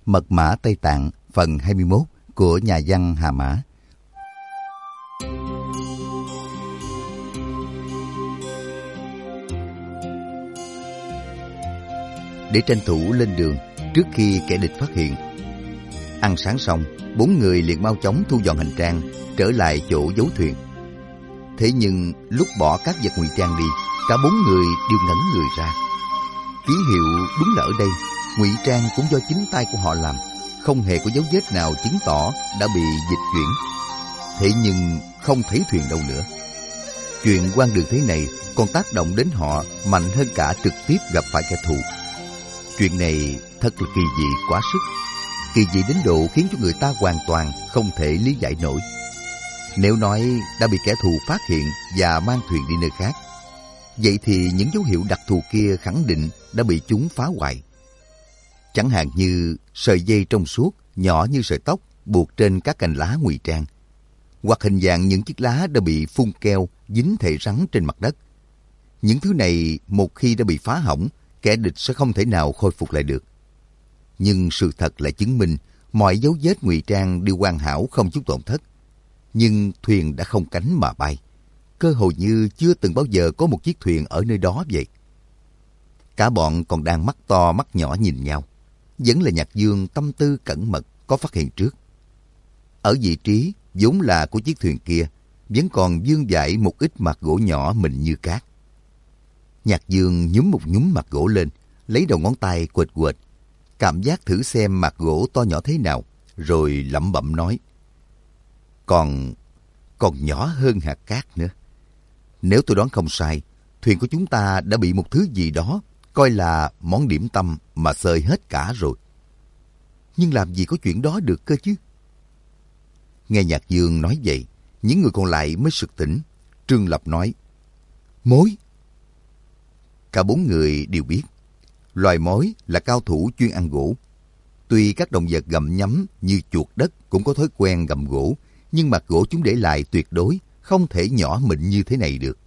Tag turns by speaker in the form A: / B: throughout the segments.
A: Mật mã Tây Tạng phần 21 của nhà văn Hà Mã. Để tranh thủ lên đường trước khi kẻ địch phát hiện. Ăn sáng xong, 4 người liền mau chóng thu dọn hành trang, trở lại chỗ giấu thuyền. Thế nhưng lúc bỏ các vật ngụy trang đi, cả 4 người đều ngẩn người ra. Ký hiệu đúng là ở đây, ngụy trang cũng do chính tay của họ làm, không hề có dấu vết nào chứng tỏ đã bị dịch chuyển. Thế nhưng không thấy thuyền đâu nữa. Chuyện hoang đường thế này còn tác động đến họ mạnh hơn cả trực tiếp gặp phải kẻ thù. Chuyện này thật là kỳ dị quá sức, kỳ dị đến độ khiến cho người ta hoàn toàn không thể lý giải nổi. Nếu nói đã bị kẻ thù phát hiện và mang thuyền đi nơi khác, vậy thì những dấu hiệu đặc thù kia khẳng định đã bị chúng phá hoại. Chẳng hạn như sợi dây trong suốt, nhỏ như sợi tóc, buộc trên các cành lá ngụy trang, hoặc hình dạng những chiếc lá đã bị phun keo dính thể rắn trên mặt đất. Những thứ này một khi đã bị phá hỏng, kẻ địch sẽ không thể nào khôi phục lại được. Nhưng sự thật lại chứng minh mọi dấu vết ngụy trang đều hoàn hảo không chút tổn thất. Nhưng thuyền đã không cánh mà bay, cơ hồ như chưa từng bao giờ có một chiếc thuyền ở nơi đó vậy. Cả bọn còn đang mắt to mắt nhỏ nhìn nhau. Vẫn là Nhạc Dương tâm tư cẩn mật có phát hiện trước. Ở vị trí vốn là của chiếc thuyền kia, vẫn còn vương vãi một ít mặt gỗ nhỏ mịn như cát. Nhạc Dương nhúm một nhúm mặt gỗ lên, lấy đầu ngón tay quệt quệt, cảm giác thử xem mặt gỗ to nhỏ thế nào, rồi lẩm bẩm nói: Còn nhỏ hơn hạt cát nữa. Nếu tôi đoán không sai, thuyền của chúng ta đã bị một thứ gì đó coi là món điểm tâm mà xơi hết cả rồi. Nhưng làm gì có chuyện đó được cơ chứ? Nghe Nhạc Dương nói vậy, những người còn lại mới sực tỉnh. Trương Lập nói: Mối. Cả 4 người đều biết, loài mối là cao thủ chuyên ăn gỗ. Tuy các động vật gặm nhấm như chuột đất cũng có thói quen gặm gỗ, nhưng mặt gỗ chúng để lại tuyệt đối không thể nhỏ mịn như thế này được.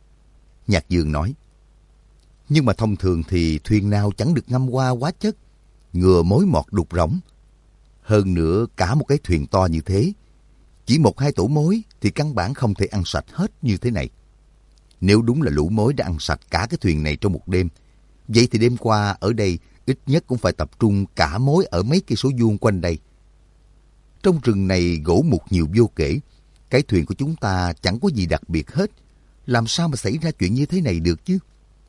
A: Nhạc Dương nói: Nhưng mà thông thường thì thuyền nào chẳng được ngâm qua hóa chất, ngừa mối mọt đục rỗng. Hơn nữa cả một cái thuyền to như thế, chỉ 1-2 tổ mối thì căn bản không thể ăn sạch hết như thế này. Nếu đúng là lũ mối đã ăn sạch cả cái thuyền này trong một đêm, vậy thì đêm qua ở đây ít nhất cũng phải tập trung cả mối ở mấy cây số vuông quanh đây. Trong rừng này gỗ mục nhiều vô kể, cái thuyền của chúng ta chẳng có gì đặc biệt hết. Làm sao mà xảy ra chuyện như thế này được chứ?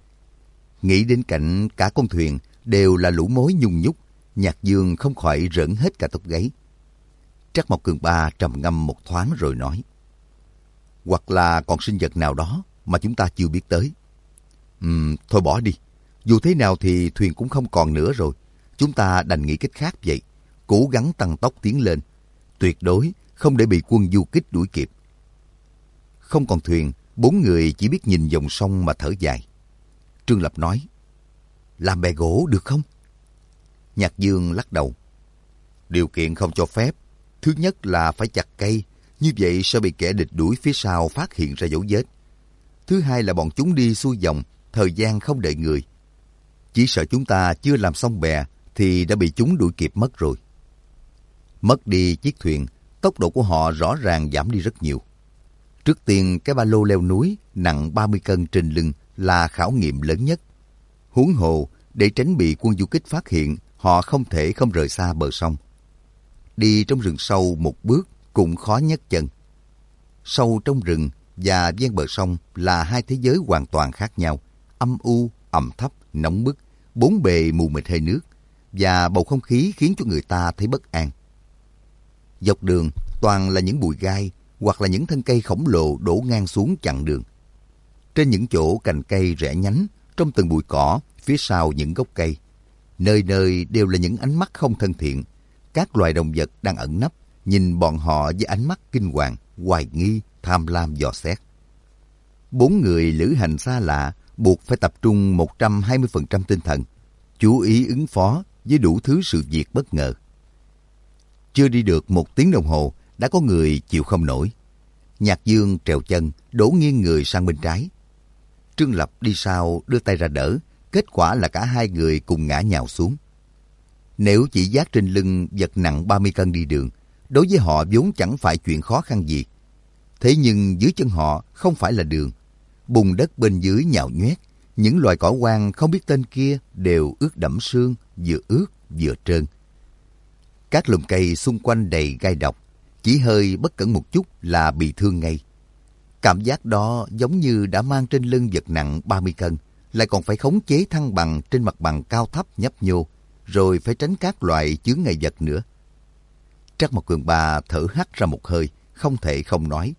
A: Nghĩ đến cảnh cả con thuyền đều là lũ mối nhung nhúc, Nhạc Dương không khỏi rợn hết cả tóc gáy. Trắc Mộc Cường Ba trầm ngâm một thoáng rồi nói: Hoặc là còn sinh vật nào đó mà chúng ta chưa biết tới. Thôi bỏ đi. Dù thế nào thì thuyền cũng không còn nữa rồi. Chúng ta đành nghĩ cách khác vậy. Cố gắng tăng tốc tiến lên. Tuyệt đối không để bị quân du kích đuổi kịp. Không còn thuyền, 4 người chỉ biết nhìn dòng sông mà thở dài. Trương Lập nói: Làm bè gỗ được không? Nhạc Dương lắc đầu: Điều kiện không cho phép. Thứ nhất là phải chặt cây, như vậy sẽ bị kẻ địch đuổi phía sau phát hiện ra dấu vết. Thứ hai là bọn chúng đi xuôi dòng, thời gian không đợi người. Chỉ sợ chúng ta chưa làm xong bè thì đã bị chúng đuổi kịp mất rồi. Mất đi chiếc thuyền, tốc độ của họ rõ ràng giảm đi rất nhiều. Trước tiên cái ba lô leo núi nặng 30 cân trên lưng là khảo nghiệm lớn nhất. Huống hồ, để tránh bị quân du kích phát hiện, họ không thể không rời xa bờ sông. Đi trong rừng sâu một bước cũng khó nhấc chân. Sâu trong rừng và ven bờ sông là hai thế giới hoàn toàn khác nhau, âm u, ẩm thấp, nóng bức, bốn bề mù mịt hơi nước, và bầu không khí khiến cho người ta thấy bất an. Dọc đường toàn là những bụi gai hoặc là những thân cây khổng lồ đổ ngang xuống chặn đường. Trên những chỗ cành cây rẽ nhánh, trong từng bụi cỏ, phía sau những gốc cây, nơi nơi đều là những ánh mắt không thân thiện. Các loài động vật đang ẩn nấp, nhìn bọn họ với ánh mắt kinh hoàng, hoài nghi, tham lam dò xét. 4 người lữ hành xa lạ buộc phải tập trung 120% tinh thần, chú ý ứng phó với đủ thứ sự việc bất ngờ. Chưa đi được 1 tiếng đồng hồ, đã có người chịu không nổi. Nhạc Dương trèo chân, đổ nghiêng người sang bên trái. Trương Lập đi sau đưa tay ra đỡ, kết quả là cả hai người cùng ngã nhào xuống. Nếu chỉ vác trên lưng vật nặng 30 cân đi đường, đối với họ vốn chẳng phải chuyện khó khăn gì. Thế nhưng dưới chân họ không phải là đường. Bùn đất bên dưới nhào nhoét, những loài cỏ hoang không biết tên kia đều ướt đẫm sương, vừa ướt vừa trơn. Các lùm cây xung quanh đầy gai độc, chỉ hơi bất cẩn một chút là bị thương ngay. Cảm giác đó giống như đã mang trên lưng vật nặng 30 cân, lại còn phải khống chế thăng bằng trên mặt bằng cao thấp nhấp nhô, rồi phải tránh các loại chướng ngại vật nữa. Trắc Mộc Cường Ba thở hắt ra một hơi, không thể không nói.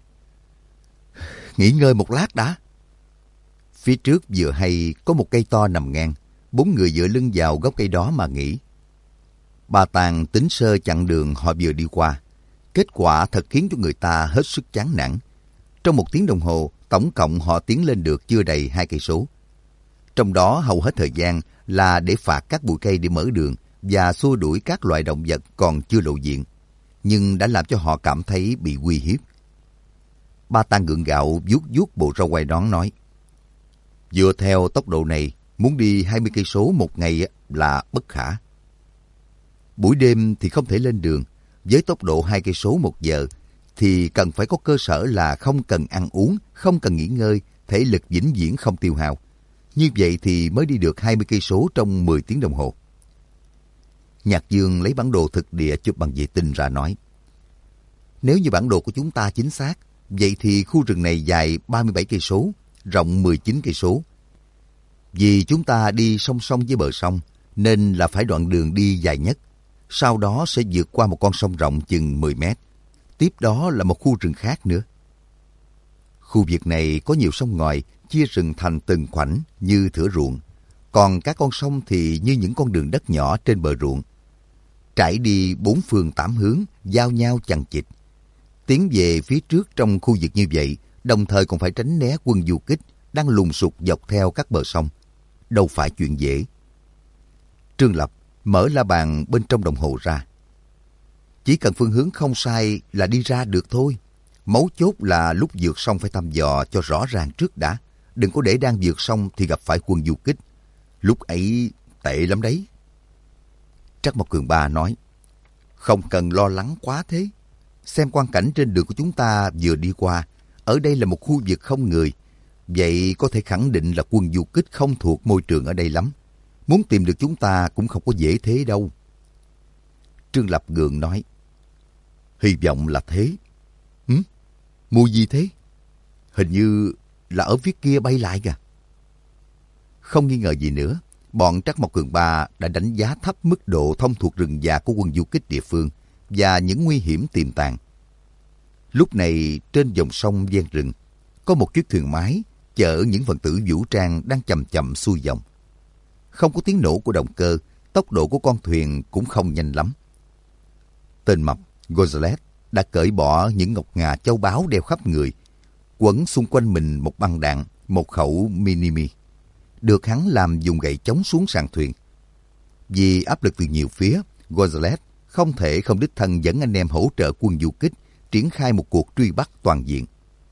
A: Nghỉ ngơi một lát đã. Phía trước vừa hay có một cây to nằm ngang, 4 người dựa lưng vào gốc cây đó mà nghỉ. Ba Tàng tính sơ chặng đường họ vừa đi qua. Kết quả thật khiến cho người ta hết sức chán nản. Trong 1 tiếng đồng hồ, tổng cộng họ tiến lên được chưa đầy 2 cây số. Trong đó hầu hết thời gian là để phạt các bụi cây để mở đường và xua đuổi các loại động vật còn chưa lộ diện, nhưng đã làm cho họ cảm thấy bị uy hiếp. Ba Tàng gượng gạo vuốt vuốt bộ râu quai nón nói: Dựa theo tốc độ này, muốn đi 20 cây số một ngày là bất khả. Buổi đêm thì không thể lên đường, với tốc độ 2 cây số một giờ thì cần phải có cơ sở là không cần ăn uống, không cần nghỉ ngơi, thể lực vĩnh viễn không tiêu hao. Như vậy thì mới đi được 20 cây số trong 10 tiếng đồng hồ. Nhạc Dương lấy bản đồ thực địa chụp bằng vệ tinh ra nói: Nếu như bản đồ của chúng ta chính xác, vậy thì khu rừng này dài 37 cây số, rộng 19 cây số. Vì chúng ta đi song song với bờ sông, nên là phải đoạn đường đi dài nhất. Sau đó sẽ vượt qua một con sông rộng chừng 10 mét. Tiếp đó là một khu rừng khác nữa. Khu vực này có nhiều sông ngòi, chia rừng thành từng khoảnh như thửa ruộng. Còn các con sông thì như những con đường đất nhỏ trên bờ ruộng. Trải đi 4 phương 8 hướng, giao nhau chằng chịt. Tiến về phía trước trong khu vực như vậy, đồng thời còn phải tránh né quân du kích đang lùng sục dọc theo các bờ sông. Đâu phải chuyện dễ. Trương Lập mở la bàn bên trong đồng hồ ra. Chỉ cần phương hướng không sai là đi ra được thôi. Mấu chốt là lúc vượt sông phải thăm dò cho rõ ràng trước đã. Đừng có để đang vượt sông thì gặp phải quân du kích. Lúc ấy tệ lắm đấy. Trắc Mộc Cường Ba nói: Không cần lo lắng quá thế. Xem quang cảnh trên đường của chúng ta vừa đi qua. Ở đây là một khu vực không người. Vậy có thể khẳng định là quân du kích không thuộc môi trường ở đây lắm. Muốn tìm được chúng ta cũng không có dễ thế đâu. Trương Lập gượng nói: Hy vọng là thế. Mùi gì thế? Hình như là ở phía kia bay lại kìa. Không nghi ngờ gì nữa, bọn Trắc Mộc Cường Ba đã đánh giá thấp mức độ thông thuộc rừng già của quân du kích địa phương và những nguy hiểm tiềm tàng. Lúc này trên dòng sông ven rừng có một chiếc thuyền máy chở những phần tử vũ trang đang chậm chậm xuôi dòng. Không có tiếng nổ của động cơ, tốc độ của con thuyền cũng không nhanh lắm. Tên mập Gonzales đã cởi bỏ những ngọc ngà châu báu đeo khắp người, quấn xung quanh mình một băng đạn, một khẩu mini-mi, được hắn làm dùng gậy chống xuống sàn thuyền. Vì áp lực từ nhiều phía, Gonzales không thể không đích thân dẫn anh em hỗ trợ quân du kích triển khai một cuộc truy bắt toàn diện.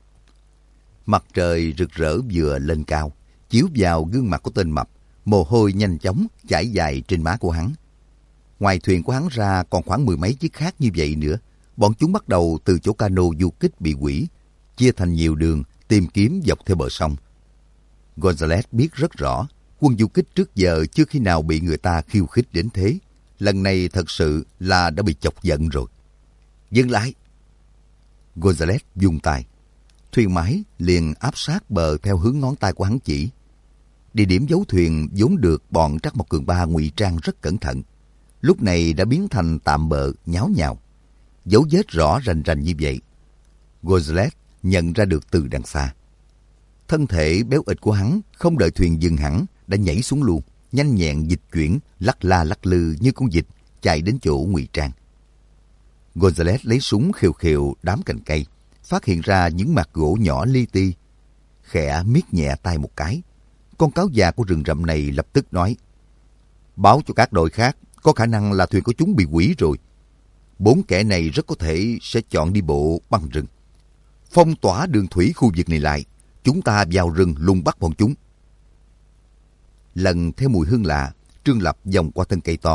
A: Mặt trời rực rỡ vừa lên cao, chiếu vào gương mặt của tên mập, mồ hôi nhanh chóng chảy dài trên má của hắn. Ngoài thuyền của hắn ra còn khoảng 10 mấy chiếc khác như vậy nữa. Bọn chúng bắt đầu từ chỗ cano du kích bị hủy, chia thành nhiều đường tìm kiếm dọc theo bờ sông. Gonzales biết rất rõ, quân du kích trước giờ chưa khi nào bị người ta khiêu khích đến thế. Lần này thật sự là đã bị chọc giận rồi. Dừng lại! Gonzales vung tay. Thuyền máy liền áp sát bờ theo hướng ngón tay của hắn chỉ. Địa điểm giấu thuyền vốn được bọn Trắc Mộc Cường Ba ngụy trang rất cẩn thận, lúc này đã biến thành tạm bợ nháo nhào. Dấu vết rõ rành rành như vậy, Gonzales nhận ra được từ đằng xa. Thân thể béo ịch của hắn không đợi thuyền dừng hẳn đã nhảy xuống luôn, nhanh nhẹn dịch chuyển, lắc la lắc lư như con vịt chạy đến chỗ ngụy trang. Gonzales lấy súng khều khều đám cành cây, phát hiện ra những mặt gỗ nhỏ li ti, khẽ miết nhẹ tay một cái. Con cáo già của rừng rậm này lập tức nói: Báo cho các đội khác, có khả năng là thuyền của chúng bị hủy rồi. 4 kẻ này rất có thể sẽ chọn đi bộ băng rừng. Phong tỏa đường thủy khu vực này lại, chúng ta vào rừng lùng bắt bọn chúng. Lần theo mùi hương lạ, Trương Lập vòng qua thân cây to,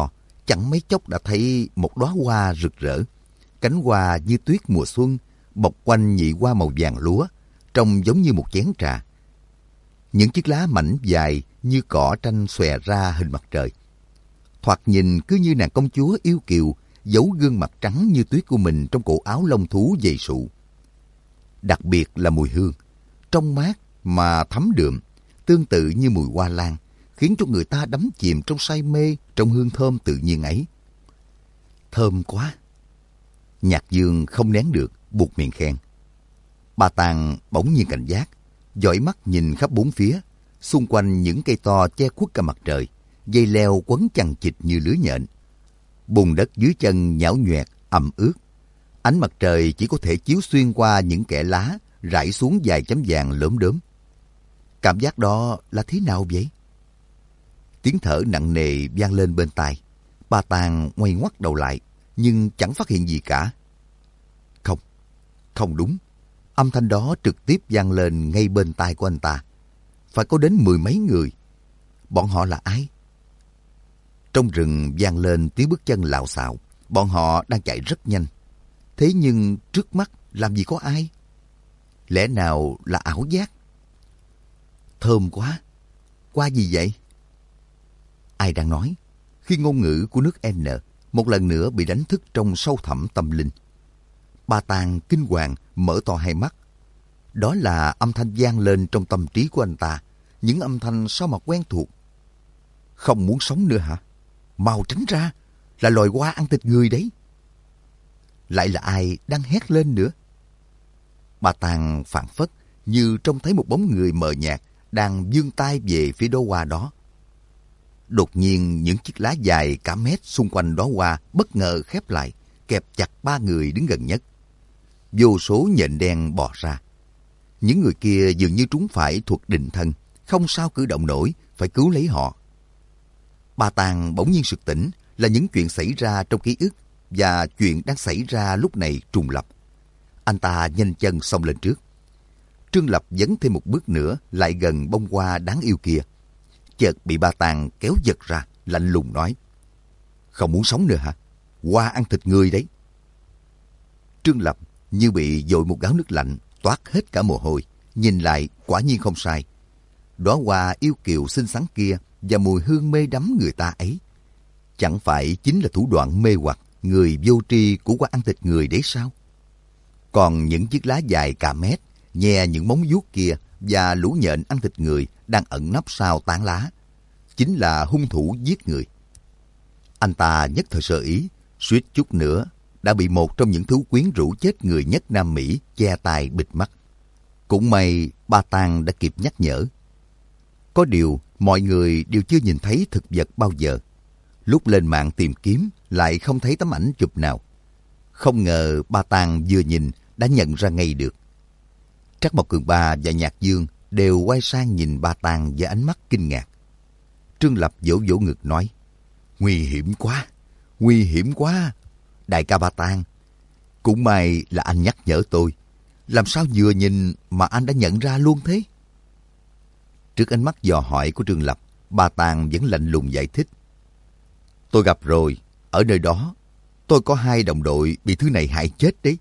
A: chẳng mấy chốc đã thấy một đóa hoa rực rỡ. Cánh hoa như tuyết mùa xuân, bọc quanh nhị hoa màu vàng lúa, trông giống như một chén trà. Những chiếc lá mảnh dài như cỏ tranh xòe ra hình mặt trời. Thoạt nhìn cứ như nàng công chúa yêu kiều, giấu gương mặt trắng như tuyết của mình trong cổ áo lông thú dày sụ. Đặc biệt là mùi hương, trong mát mà thấm đượm, tương tự như mùi hoa lan, khiến cho người ta đắm chìm trong say mê trong hương thơm tự nhiên ấy. Thơm quá! Nhạc Dương không nén được, buột miệng khen. Ba Tàng bỗng nhiên cảnh giác, dõi mắt nhìn khắp bốn phía, xung quanh những cây to che khuất cả mặt trời, dây leo quấn chằng chịt như lưới nhện. Bùn đất dưới chân nhão nhoẹt, ẩm ướt. Ánh mặt trời chỉ có thể chiếu xuyên qua những kẽ lá, rải xuống vài chấm vàng lốm đốm. Cảm giác đó là thế nào vậy? Tiếng thở nặng nề vang lên bên tai. Ba Tàng ngoay ngoắt đầu lại, nhưng chẳng phát hiện gì cả. Không đúng. Âm thanh đó trực tiếp vang lên ngay bên tai của anh ta. Phải có đến 10 mấy người. Bọn họ là ai? Trong rừng vang lên tiếng bước chân lạo xạo. Bọn họ đang chạy rất nhanh. Thế nhưng trước mắt làm gì có ai? Lẽ nào là ảo giác? Thơm quá! Qua gì vậy? Ai đang nói? Khi ngôn ngữ của nước N một lần nữa bị đánh thức trong sâu thẳm tâm linh. Ba Tàng kinh hoàng mở to hai mắt. Đó là âm thanh vang lên trong tâm trí của anh ta. Những âm thanh sao mà quen thuộc. Không muốn sống nữa hả? Mau tránh ra! Là loài hoa ăn thịt người đấy. Lại là ai đang hét lên nữa? Ba Tàng phảng phất như trông thấy một bóng người mờ nhạt đang vươn tay về phía đóa hoa đó. Đột nhiên những chiếc lá dài cả mét xung quanh đóa hoa bất ngờ khép lại, kẹp chặt ba người đứng gần nhất. Vô số nhện đen bò ra. Những người kia dường như trúng phải thuật định thân, không sao cử động nổi, phải cứu lấy họ. Ba Tàng bỗng nhiên sực tỉnh là những chuyện xảy ra trong ký ức và chuyện đang xảy ra lúc này trùng lập. Anh ta nhanh chân xông lên trước. Trương Lập dấn thêm một bước nữa lại gần bông hoa đáng yêu kia. Chợt bị Ba Tàng kéo giật ra, lạnh lùng nói: Không muốn sống nữa hả? Hoa ăn thịt người đấy. Trương Lập như bị dội một gáo nước lạnh, toát hết cả mồ hôi. Nhìn lại quả nhiên không sai. Đóa hoa yêu kiều xinh xắn kia và mùi hương mê đắm người ta ấy, chẳng phải chính là thủ đoạn mê hoặc người vô tri của hoa ăn thịt người đấy sao? Còn những chiếc lá dài cả mét, nhè những móng vuốt kia và lũ nhện ăn thịt người đang ẩn nấp sau tán lá, chính là hung thủ giết người. Anh ta nhất thời sơ ý, suýt chút nữa đã bị một trong những thú quyến rũ chết người nhất Nam Mỹ che tai bịt mắt. Cũng may Ba Tàng đã kịp nhắc nhở. Có điều mọi người đều chưa nhìn thấy thực vật bao giờ. Lúc lên mạng tìm kiếm lại không thấy tấm ảnh chụp nào. Không ngờ Ba Tàng vừa nhìn đã nhận ra ngay được. Trắc Mộc Cường Ba và Nhạc Dương đều quay sang nhìn Ba Tàng với ánh mắt kinh ngạc. Trương Lập vỗ vỗ ngực nói: Nguy hiểm quá, nguy hiểm quá. Đại ca Ba Tàng, cũng may là anh nhắc nhở tôi. Làm sao vừa nhìn mà anh đã nhận ra luôn thế? Trước ánh mắt dò hỏi của Trương Lập, Ba Tàng vẫn lạnh lùng giải thích: Tôi gặp rồi, ở nơi đó, tôi có 2 đồng đội bị thứ này hại chết đấy.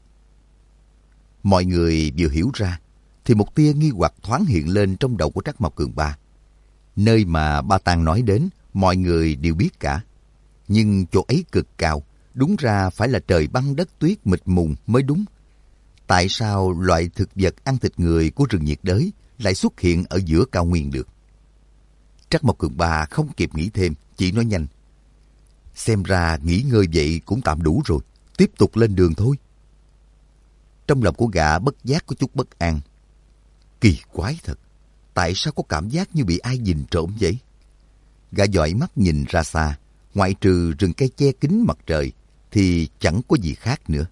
A: Mọi người vừa hiểu ra, thì một tia nghi hoặc thoáng hiện lên trong đầu của Trắc Mộc Cường Ba. Nơi mà Ba Tàng nói đến, mọi người đều biết cả. Nhưng chỗ ấy cực cao, đúng ra phải là trời băng đất tuyết mịt mùng mới đúng. Tại sao loại thực vật ăn thịt người của rừng nhiệt đới lại xuất hiện ở giữa cao nguyên được? Trắc Mộc Cường Ba không kịp nghĩ thêm, chỉ nói nhanh: Xem ra nghỉ ngơi vậy cũng tạm đủ rồi, tiếp tục lên đường thôi. Trong lòng của gã bất giác có chút bất an. Kỳ quái thật, tại sao có cảm giác như bị ai nhìn trộm vậy? Gã dõi mắt nhìn ra xa, ngoại trừ rừng cây che kín mặt trời thì chẳng có gì khác nữa.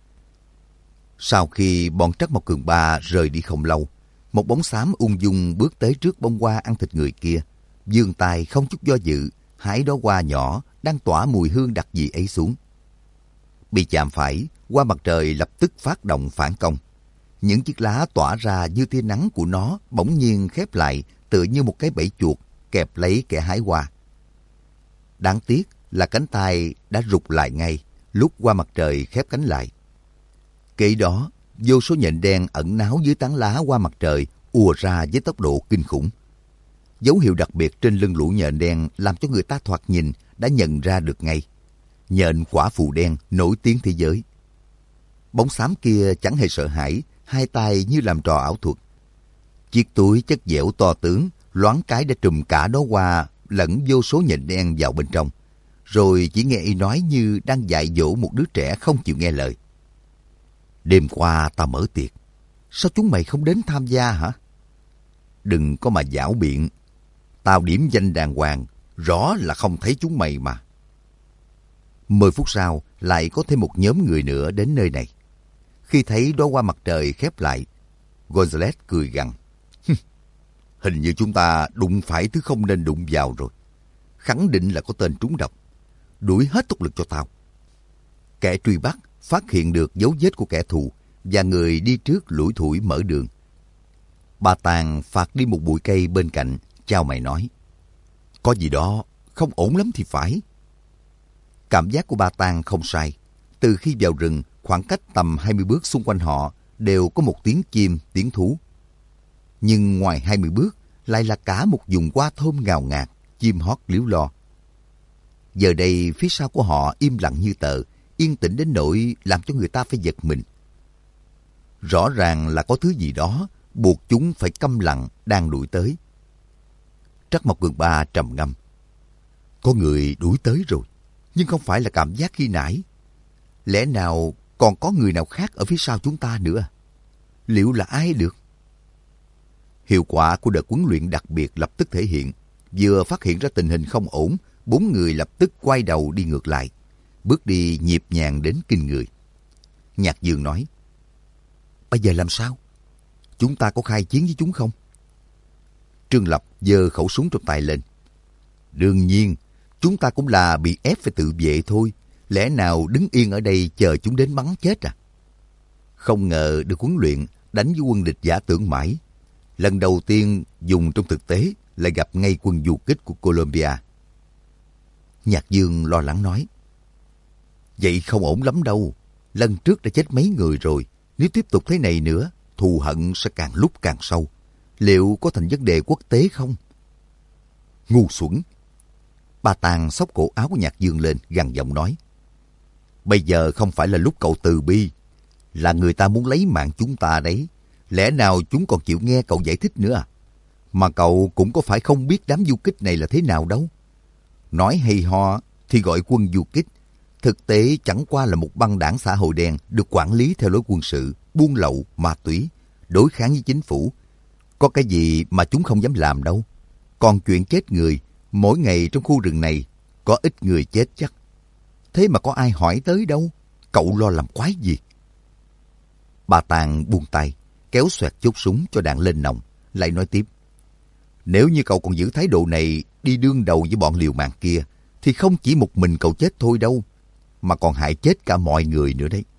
A: Sau khi bọn Trắc Mộc Cường Ba rời đi không lâu, một bóng xám ung dung bước tới trước bông hoa ăn thịt người kia, vươn tay không chút do dự hái đóa hoa nhỏ đang tỏa mùi hương đặc dị ấy xuống. Bị chạm phải, hoa mặt trời lập tức phát động phản công. Những chiếc lá tỏa ra như tia nắng của nó bỗng nhiên khép lại, tựa như một cái bẫy chuột kẹp lấy kẻ hái hoa. Đáng tiếc là cánh tay đã rụt lại ngay lúc qua mặt trời khép cánh lại. Kế đó, vô số nhện đen ẩn náu dưới tán lá qua mặt trời ùa ra với tốc độ kinh khủng. Dấu hiệu đặc biệt trên lưng lũ nhện đen làm cho người ta thoạt nhìn đã nhận ra được ngay. Nhện quả phù đen nổi tiếng thế giới. Bóng xám kia chẳng hề sợ hãi, hai tay như làm trò ảo thuật. Chiếc túi chất dẻo to tướng, loáng cái đã trùm cả đó hoa lẫn vô số nhện đen vào bên trong. Rồi chỉ nghe y nói như đang dạy dỗ một đứa trẻ không chịu nghe lời. Đêm qua tao mở tiệc, sao chúng mày không đến tham gia hả? Đừng có mà giảo biện, tao điểm danh đàng hoàng, rõ là không thấy chúng mày mà. 10 phút sau, lại có thêm một nhóm người nữa đến nơi này. Khi thấy đóa hoa mặt trời khép lại, Gonzales cười gằn. Hình như chúng ta đụng phải thứ không nên đụng vào rồi. Khẳng định là có tên trúng độc. Đuổi hết tốc lực cho tao. Kẻ truy bắt phát hiện được dấu vết của kẻ thù và người đi trước lủi thủi mở đường. Bà Tàng phạt đi một bụi cây bên cạnh, chào mày nói. Có gì đó không ổn lắm thì phải. Cảm giác của bà Tàng không sai. Từ khi vào rừng, khoảng cách tầm 20 bước xung quanh họ đều có một tiếng chim, tiếng thú. Nhưng ngoài 20 bước lại là cả một vùng hoa thơm ngào ngạt, chim hót líu lo. Giờ đây phía sau của họ im lặng như tờ, yên tĩnh đến nỗi làm cho người ta phải giật mình. Rõ ràng là có thứ gì đó buộc chúng phải câm lặng đang đuổi tới. Trắc Mộc Cường Ba trầm ngâm. Có người đuổi tới rồi, nhưng không phải là cảm giác khi nãy. Lẽ nào còn có người nào khác ở phía sau chúng ta nữa? Liệu là ai được? Hiệu quả của đợt huấn luyện đặc biệt lập tức thể hiện. Vừa phát hiện ra tình hình không ổn, 4 người lập tức quay đầu đi ngược lại. Bước đi nhịp nhàng đến kinh người. Nhạc Dương nói. Bây giờ làm sao? Chúng ta có khai chiến với chúng không? Trương Lập giơ khẩu súng trong tay lên. Đương nhiên, chúng ta cũng là bị ép phải tự vệ thôi. Lẽ nào đứng yên ở đây chờ chúng đến bắn chết à? Không ngờ được huấn luyện đánh với quân địch giả tưởng mãi. Lần đầu tiên dùng trong thực tế lại gặp ngay quân du kích của Colombia. Nhạc Dương lo lắng nói. Vậy không ổn lắm đâu. Lần trước đã chết mấy người rồi. Nếu tiếp tục thế này nữa, thù hận sẽ càng lúc càng sâu. Liệu có thành vấn đề quốc tế không? Ngu xuẩn. Bà Tàng xốc cổ áo của Nhạc Dương lên, gằn giọng nói. Bây giờ không phải là lúc cậu từ bi. Là người ta muốn lấy mạng chúng ta đấy. Lẽ nào chúng còn chịu nghe cậu giải thích nữa à? Mà cậu cũng có phải không biết đám du kích này là thế nào đâu. Nói hay ho thì gọi quân du kích. Thực tế chẳng qua là một băng đảng xã hội đen được quản lý theo lối quân sự, buôn lậu, ma túy, đối kháng với chính phủ. Có cái gì mà chúng không dám làm đâu. Còn chuyện chết người, mỗi ngày trong khu rừng này có ít người chết chắc. Thế mà có ai hỏi tới đâu. Cậu lo làm quái gì? Bà Tàng buông tay, kéo xoẹt chốt súng cho đạn lên nòng, lại nói tiếp. Nếu như cậu còn giữ thái độ này đi đương đầu với bọn liều mạng kia, thì không chỉ một mình cậu chết thôi đâu, mà còn hại chết cả mọi người nữa đấy.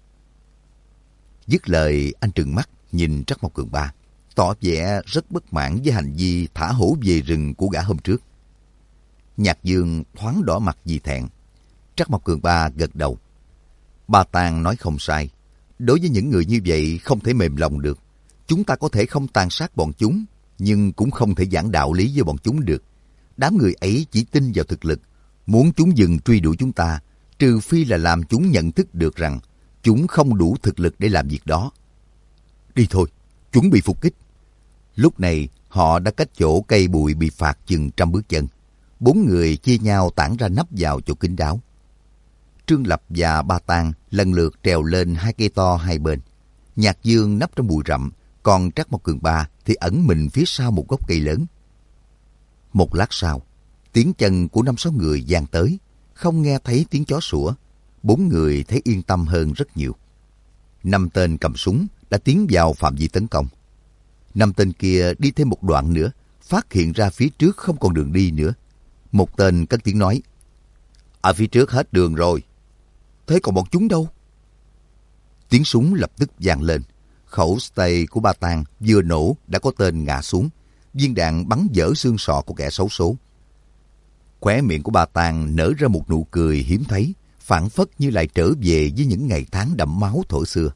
A: Dứt lời, anh trừng mắt nhìn Trắc Mộc Cường Ba, tỏ vẻ rất bất mãn với hành vi thả hổ về rừng của gã hôm trước. Nhạc Dương thoáng đỏ mặt vì thẹn. Trắc Mộc Cường Ba gật đầu. Bà Tàng nói không sai. Đối với những người như vậy không thể mềm lòng được. Chúng ta có thể không tàn sát bọn chúng, nhưng cũng không thể giảng đạo lý với bọn chúng được. Đám người ấy chỉ tin vào thực lực. Muốn chúng dừng truy đuổi chúng ta, trừ phi là làm chúng nhận thức được rằng chúng không đủ thực lực để làm việc đó. Đi thôi, chuẩn bị phục kích. Lúc này, họ đã cách chỗ cây bụi bị phạt chừng 100 bước chân. 4 người chia nhau tản ra nấp vào chỗ kín đáo. Trương Lập và Ba Tàng lần lượt trèo lên 2 cây to hai bên. Nhạc Dương nấp trong bụi rậm, còn Trắc Mộc Cường Ba thì ẩn mình phía sau một gốc cây lớn. Một lát sau, tiếng chân của 5-6 người vang tới, không nghe thấy tiếng chó sủa. 4 người thấy yên tâm hơn rất nhiều. 5 tên cầm súng đã tiến vào phạm vi tấn công. 5 tên kia đi thêm một đoạn nữa, phát hiện ra phía trước không còn đường đi nữa. Một tên cất tiếng nói. Ở phía trước hết đường rồi. Thế còn bọn chúng đâu? Tiếng súng lập tức vang lên. Khẩu stay của Ba Tàng vừa nổ đã có tên ngã xuống. Viên đạn bắn vỡ xương sọ của kẻ xấu số. Khóe miệng của Ba Tàng nở ra một nụ cười hiếm thấy, phảng phất như lại trở về với những ngày tháng đẫm máu thuở xưa.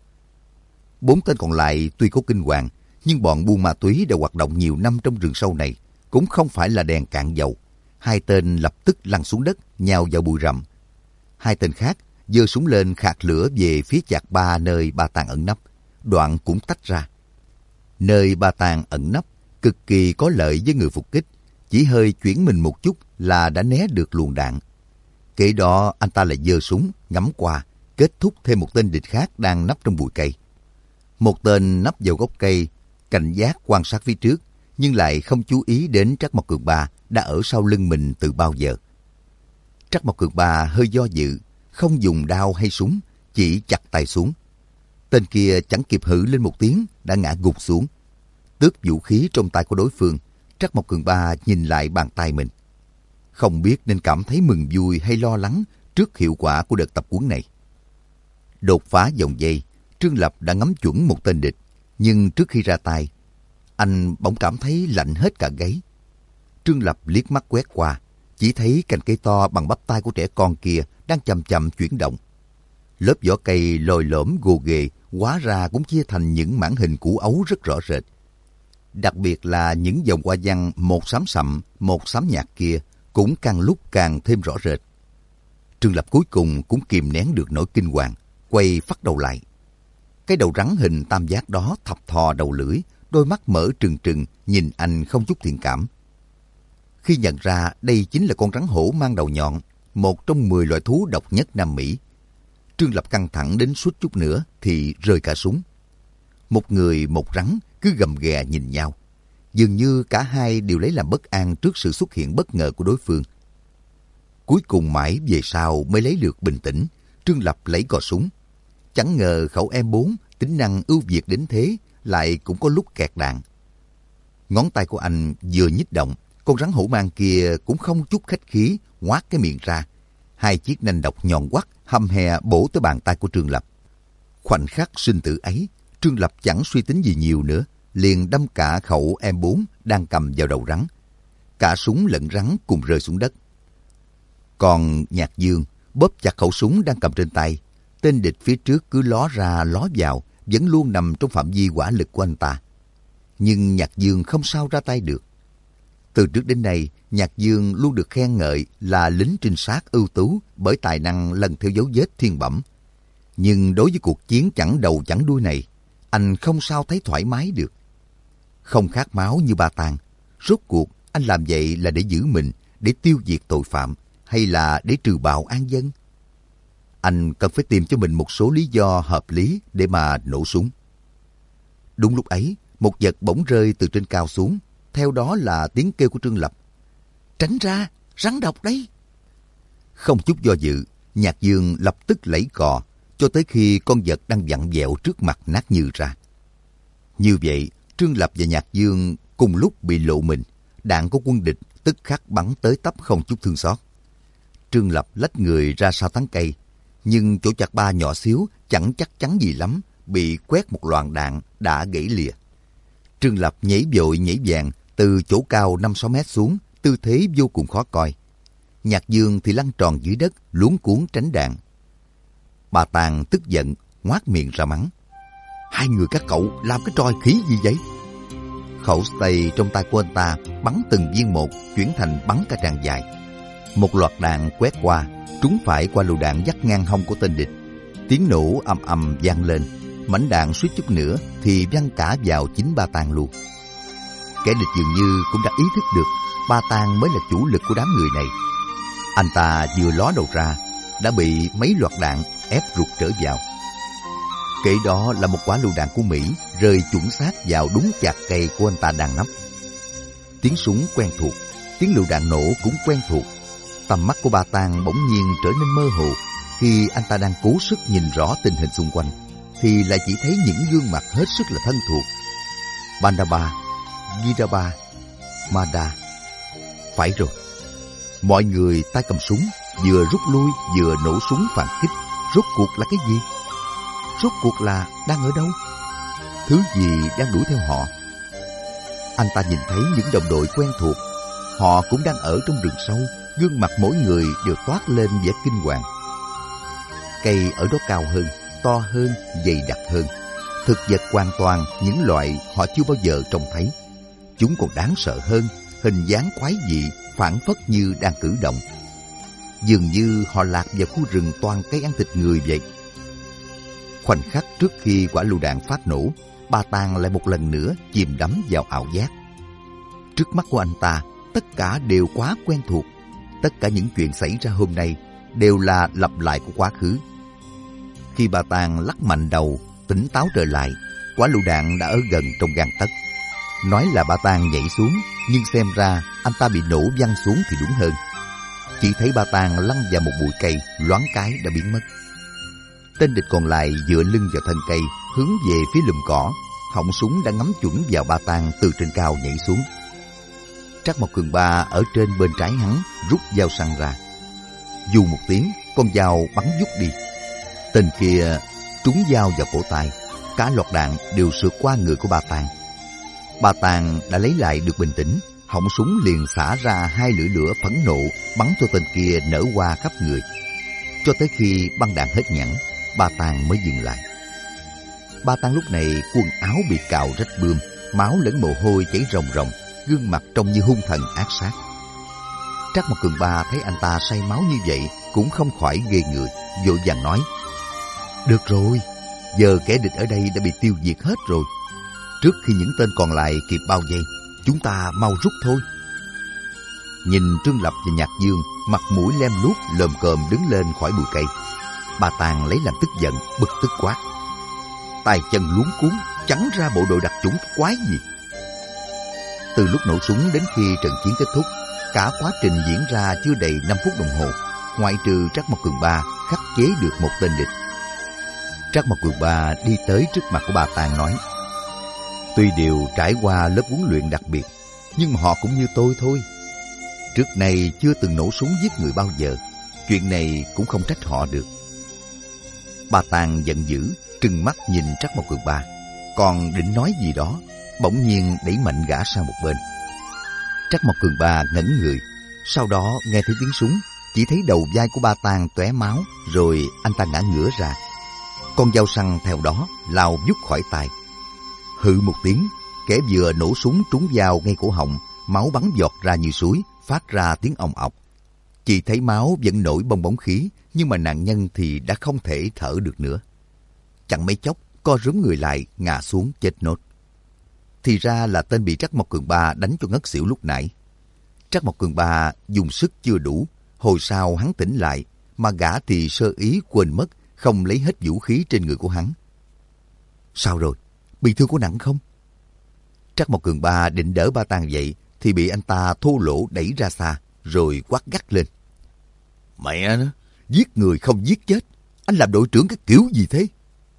A: 4 tên còn lại tuy có kinh hoàng, nhưng bọn buôn ma túy đã hoạt động nhiều năm trong rừng sâu này, cũng không phải là đèn cạn dầu. 2 tên lập tức lăn xuống đất, nhào vào bụi rậm. 2 tên khác giơ súng lên khạc lửa về phía chạc ba nơi Ba Tàng ẩn nấp, đoạn cũng tách ra. Nơi Ba Tàng ẩn nấp cực kỳ có lợi với người phục kích, chỉ hơi chuyển mình một chút là đã né được luồng đạn. Kế đó anh ta lại giơ súng ngắm qua, kết thúc thêm một tên địch khác đang nấp trong bụi cây. Một tên nấp vào gốc cây, cảnh giác quan sát phía trước, nhưng lại không chú ý đến Trắc Mộc Cường Ba đã ở sau lưng mình từ bao giờ. Trắc Mộc Cường Ba hơi do dự, không dùng đao hay súng, chỉ chặt tay xuống. Tên kia chẳng kịp hử lên một tiếng đã ngã gục xuống. Tước vũ khí trong tay của đối phương, Trắc Mộc Cường Ba nhìn lại bàn tay mình. Không biết nên cảm thấy mừng vui hay lo lắng trước hiệu quả của đợt tập huấn này. Đột phá vòng dây, Trương Lập đã ngắm chuẩn một tên địch, nhưng trước khi ra tay, anh bỗng cảm thấy lạnh hết cả gáy. Trương Lập liếc mắt quét qua, chỉ thấy cành cây to bằng bắp tay của trẻ con kia đang chậm chậm chuyển động. Lớp vỏ cây lồi lõm gồ ghề hóa ra cũng chia thành những mảng hình củ ấu rất rõ rệt. Đặc biệt là những dòng hoa văn một xám sậm, một xám nhạt kia cũng càng lúc càng thêm rõ rệt. Trương Lập cuối cùng cũng kìm nén được nỗi kinh hoàng, quay phắt đầu lại. Cái đầu rắn hình tam giác đó thập thò đầu lưỡi, đôi mắt mở trừng trừng nhìn anh không chút thiện cảm. Khi nhận ra đây chính là con rắn hổ mang đầu nhọn, một trong 10 loại thú độc nhất Nam Mỹ, Trương Lập căng thẳng đến suýt chút nữa thì rơi cả súng. Một người một rắn cứ gầm ghè nhìn nhau, dường như cả hai đều lấy làm bất an trước sự xuất hiện bất ngờ của đối phương. Cuối cùng mãi về sau mới lấy được bình tĩnh, Trương Lập lấy cò súng. Chẳng ngờ khẩu M4 tính năng ưu việt đến thế, lại cũng có lúc kẹt đạn. Ngón tay của anh vừa nhích động, con rắn hổ mang kia cũng không chút khách khí ngoác cái miệng ra. 2 chiếc nanh độc nhọn quắt hăm hè bổ tới bàn tay của Trương Lập. Khoảnh khắc sinh tử ấy, Trương Lập chẳng suy tính gì nhiều nữa, liền đâm cả khẩu M4 đang cầm vào đầu rắn. Cả súng lẫn rắn cùng rơi xuống đất. Còn Nhạc Dương bóp chặt khẩu súng đang cầm trên tay. Tên địch phía trước cứ ló ra ló vào, vẫn luôn nằm trong phạm vi hỏa lực của anh ta. Nhưng Nhạc Dương không sao ra tay được. Từ trước đến nay, Nhạc Dương luôn được khen ngợi là lính trinh sát ưu tú bởi tài năng lần theo dấu vết thiên bẩm. Nhưng đối với cuộc chiến chẳng đầu chẳng đuôi này, anh không sao thấy thoải mái được. Không khát máu như Ba Tàng, rốt cuộc anh làm vậy là để giữ mình, để tiêu diệt tội phạm, hay là để trừ bạo an dân? Anh cần phải tìm cho mình một số lý do hợp lý để mà nổ súng. Đúng lúc ấy, một vật bỗng rơi từ trên cao xuống, theo đó là tiếng kêu của Trương Lập. Tránh ra, rắn độc đấy! Không chút do dự, Nhạc Dương lập tức lấy cò, cho tới khi con vật đang vặn vẹo trước mặt nát nhừ ra. Như vậy, Trương Lập và Nhạc Dương cùng lúc bị lộ mình, đạn của quân địch tức khắc bắn tới tấp không chút thương xót. Trương Lập lách người ra sau tán cây, nhưng chỗ chạc ba nhỏ xíu chẳng chắc chắn gì lắm, bị quét một loạt đạn đã gãy lìa. Trương Lập nhảy vội nhảy vàng từ chỗ cao 5-6 mét xuống, tư thế vô cùng khó coi. Nhạc Dương thì lăn tròn dưới đất, luống cuống tránh đạn. Bà Tàng tức giận, ngoác miệng ra mắng. 2 người các cậu làm cái trò khí gì vậy? Khẩu stay trong tay của anh ta bắn từng viên một, chuyển thành bắn cả tràng dài. Một loạt đạn quét qua, trúng phải qua lựu đạn vắt ngang hông của tên địch. Tiếng nổ ầm ầm vang lên, mảnh đạn suýt chút nữa thì văng cả vào chính Ba Tàng luôn. Kẻ địch dường như cũng đã ý thức được Ba Tàng mới là chủ lực của đám người này. Anh ta vừa ló đầu ra đã bị mấy loạt đạn ép rụt trở vào. Kế đó là một quả lựu đạn của Mỹ rơi chuẩn xác vào đúng chạc cây của anh ta đang nấp. Tiếng súng quen thuộc, tiếng lựu đạn nổ cũng quen thuộc. Tầm mắt của Ba Tàng bỗng nhiên trở nên mơ hồ. Khi anh ta đang cố sức nhìn rõ tình hình xung quanh, thì lại chỉ thấy những gương mặt hết sức là thân thuộc. Bandaba, Vidaba, Mada. Phải rồi, mọi người tay cầm súng, vừa rút lui vừa nổ súng phản kích. Rốt cuộc là cái gì? Rốt cuộc là đang ở đâu? Thứ gì đang đuổi theo họ? Anh ta nhìn thấy những đồng đội quen thuộc. Họ cũng đang ở trong rừng sâu, gương mặt mỗi người đều toát lên vẻ kinh hoàng. Cây ở đó cao hơn, to hơn, dày đặc hơn. Thực vật hoàn toàn những loại họ chưa bao giờ trông thấy. Chúng còn đáng sợ hơn, hình dáng quái dị, phảng phất như đang cử động. Dường như họ lạc vào khu rừng toàn cây ăn thịt người vậy. Khoảnh khắc trước khi quả lựu đạn phát nổ, Ba Tàng lại một lần nữa chìm đắm vào ảo giác. Trước mắt của anh ta, tất cả đều quá quen thuộc. Tất cả những chuyện xảy ra hôm nay đều là lặp lại của quá khứ. Khi Ba Tàng lắc mạnh đầu, tỉnh táo trở lại, quả lựu đạn đã ở gần trong gang tấc. Nói là Ba Tàng nhảy xuống, nhưng xem ra anh ta bị nổ văng xuống thì đúng hơn. Chỉ thấy Ba Tàng lăn vào một bụi cây, loáng cái đã biến mất. Tên địch còn lại dựa lưng vào thân cây, hướng về phía lùm cỏ. Họng súng đã ngắm chuẩn vào Ba Tàng từ trên cao nhảy xuống. Trác Mộc Cường Ba ở trên bên trái hắn, rút dao săn ra. Dù một tiếng, con dao bắn vút đi. Tên kia trúng dao vào cổ tay, cả loạt đạn đều sượt qua người của Ba Tàng. Ba Tàng đã lấy lại được bình tĩnh, họng súng liền xả ra 2 lưỡi lửa phẫn nộ, bắn cho tên kia nở hoa khắp người. Cho tới khi băng đạn hết nhẵn, Ba Tàng mới dừng lại. Ba Tàng lúc này quần áo bị cào rách bươm, máu lẫn mồ hôi chảy ròng ròng, gương mặt trông như hung thần ác sát. Trác Mộc Cường Ba thấy anh ta say máu như vậy cũng không khỏi ghê người, vội vàng nói: "Được rồi, giờ kẻ địch ở đây đã bị tiêu diệt hết rồi. Trước khi những tên còn lại kịp bao vây, chúng ta mau rút thôi." Nhìn Trương Lập và Nhạc Dương mặt mũi lem luốc lồm cồm đứng lên khỏi bụi cây, Ba Tàng lấy làm tức giận, bực tức quát: "Tay chân luống cuống, chẳng ra bộ đội đặc chủng quái gì!" Từ lúc nổ súng đến khi trận chiến kết thúc, cả quá trình diễn ra chưa đầy 5 phút đồng hồ, ngoại trừ Trác Mộc Cường Ba khắc chế được một tên địch. Trác Mộc Cường Ba đi tới trước mặt của Ba Tàng nói: "Tuy đều trải qua lớp huấn luyện đặc biệt, nhưng mà họ cũng như tôi thôi. Trước này chưa từng nổ súng giết người bao giờ, chuyện này cũng không trách họ được." Ba Tàng giận dữ, trừng mắt nhìn Trác Mộc Cường Ba, còn định nói gì đó, bỗng nhiên đẩy mạnh gã sang một bên. Trác Mộc Cường Ba ngẩn người, sau đó nghe thấy tiếng súng, chỉ thấy đầu vai của Ba Tàng tóe máu, rồi anh ta ngã ngửa ra. Con dao săn theo đó lao vút khỏi tay. Hự một tiếng, kẻ vừa nổ súng trúng dao ngay cổ họng, máu bắn giọt ra như suối, phát ra tiếng ong ọc. Chỉ thấy máu vẫn nổi bong bóng khí, nhưng mà nạn nhân thì đã không thể thở được nữa. Chẳng mấy chốc, co rúm người lại, ngã xuống chết nốt. Thì ra là tên bị Trác Mộc Cường Ba đánh cho ngất xỉu lúc nãy. Trác Mộc Cường Ba dùng sức chưa đủ, hồi sau hắn tỉnh lại, mà gã thì sơ ý quên mất, không lấy hết vũ khí trên người của hắn. "Sao rồi? Bị thương có nặng không?" Trác Mộc Cường Ba định đỡ Ba Tàng dậy, thì bị anh ta thô lỗ đẩy ra xa, rồi quát gắt lên: "Mẹ nó, giết người không giết chết, anh làm đội trưởng cái kiểu gì thế?"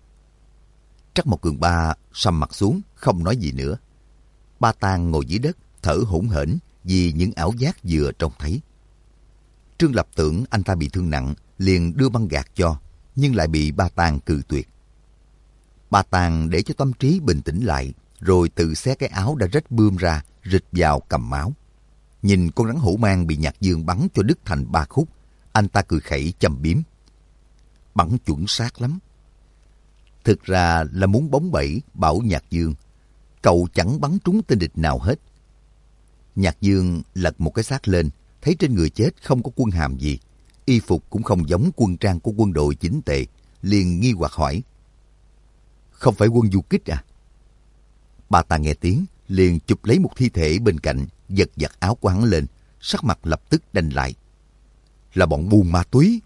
A: Trác Mộc Cường Ba sầm mặt xuống, không nói gì nữa. Ba Tàng ngồi dưới đất, thở hổn hển vì những ảo giác vừa trông thấy. Trương Lập tưởng anh ta bị thương nặng, liền đưa băng gạc cho, nhưng lại bị Ba Tàng cự tuyệt. Ba Tàng để cho tâm trí bình tĩnh lại, rồi tự xé cái áo đã rách bươm ra, rịch vào cầm máu. Nhìn con rắn hổ mang bị Nhạc Dương bắn cho đứt thành 3 khúc, anh ta cười khẩy châm biếm: "Bắn chuẩn xác lắm." Thực ra là muốn bóng bẩy bảo Nhạc Dương, cậu chẳng bắn trúng tên địch nào hết. Nhạc Dương lật một cái xác lên, thấy trên người chết không có quân hàm gì, y phục cũng không giống quân trang của quân đội chính tệ, liền nghi hoặc hỏi: "Không phải quân du kích à?" Ba ta nghe tiếng, liền chụp lấy một thi thể bên cạnh, giật giật áo của hắn lên, sắc mặt lập tức đanh lại: "Là bọn buôn ma túy."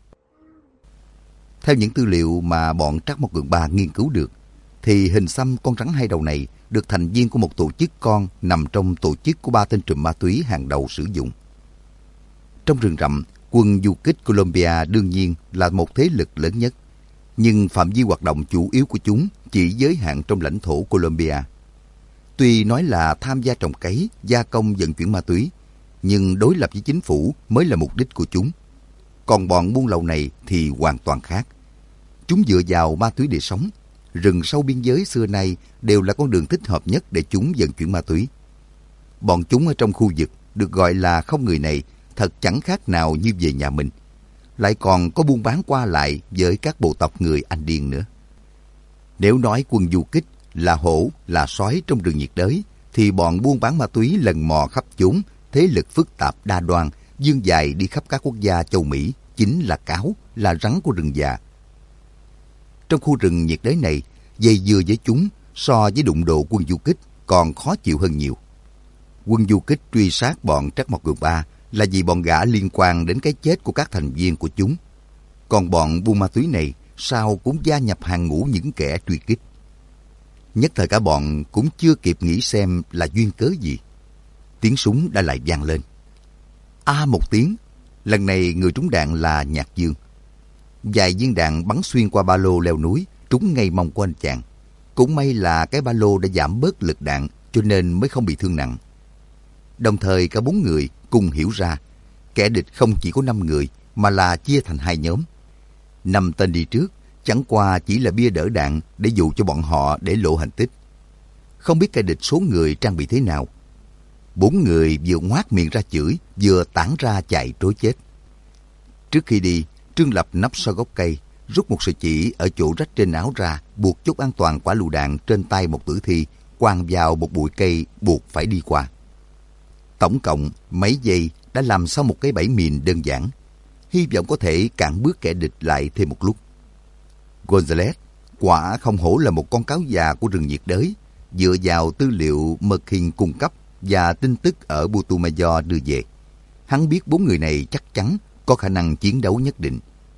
A: Theo những tư liệu mà bọn Trác Mộc Cường Ba nghiên cứu được, thì hình xăm con rắn hai đầu này được thành viên của một tổ chức con nằm trong tổ chức của 3 tên trùm ma túy hàng đầu sử dụng. Trong rừng rậm, quân du kích Colombia đương nhiên là một thế lực lớn nhất, nhưng phạm vi hoạt động chủ yếu của chúng chỉ giới hạn trong lãnh thổ Colombia. Tuy nói là tham gia trồng cấy, gia công vận chuyển ma túy, nhưng đối lập với chính phủ mới là mục đích của chúng. Còn bọn buôn lậu này thì hoàn toàn khác. Chúng dựa vào ma túy để sống. Rừng sâu biên giới xưa nay đều là con đường thích hợp nhất để chúng vận chuyển ma túy. Bọn chúng ở trong khu vực được gọi là không người này thật chẳng khác nào như về nhà mình. Lại còn có buôn bán qua lại với các bộ tộc người Anh Điền nữa. Nếu nói quân du kích là hổ, là sói trong rừng nhiệt đới, thì bọn buôn bán ma túy lần mò khắp chốn, thế lực phức tạp đa đoan, vươn dài đi khắp các quốc gia châu Mỹ, chính là cáo, là rắn của rừng già. Trong khu rừng nhiệt đới này, dây dưa với chúng so với đụng độ quân du kích còn khó chịu hơn nhiều. Quân du kích truy sát bọn Trắc Mộc Cường Ba là vì bọn gã liên quan đến cái chết của các thành viên của chúng. Còn bọn buôn ma túy này sao cũng gia nhập hàng ngũ những kẻ truy kích. Nhất thời cả bọn cũng chưa kịp nghĩ xem là duyên cớ gì. Tiếng súng đã lại vang lên. Một tiếng. Lần này người trúng đạn là Nhạc Dương. Vài viên đạn bắn xuyên qua ba lô leo núi, trúng ngay mông của anh chàng. Cũng may là cái ba lô đã giảm bớt lực đạn, cho nên mới không bị thương nặng. Đồng thời cả 4 người cùng hiểu ra, kẻ địch không chỉ có 5 người, mà là chia thành 2 nhóm. 5 tên đi trước, chẳng qua chỉ là bia đỡ đạn để dụ cho bọn họ để lộ hành tích. Không biết kẻ địch số người trang bị thế nào. 4 người vừa ngoác miệng ra chửi, vừa tản ra chạy trối chết. Trước khi đi, Trương Lập nấp sau gốc cây, rút một sợi chỉ ở chỗ rách trên áo ra, buộc chốt an toàn quả lựu đạn trên tay một tử thi, quàng vào một bụi cây buộc phải đi qua. Tổng cộng mấy giây đã làm xong một cái bẫy mìn đơn giản, hy vọng có thể cản bước kẻ địch lại thêm một lúc. Gonzales quả không hổ là một con cáo già của rừng nhiệt đới, dựa vào tư liệu Merkin cung cấp và tin tức ở Putumayo đưa về. Hắn biết 4 người này chắc chắn có khả năng chiến đấu nhất định.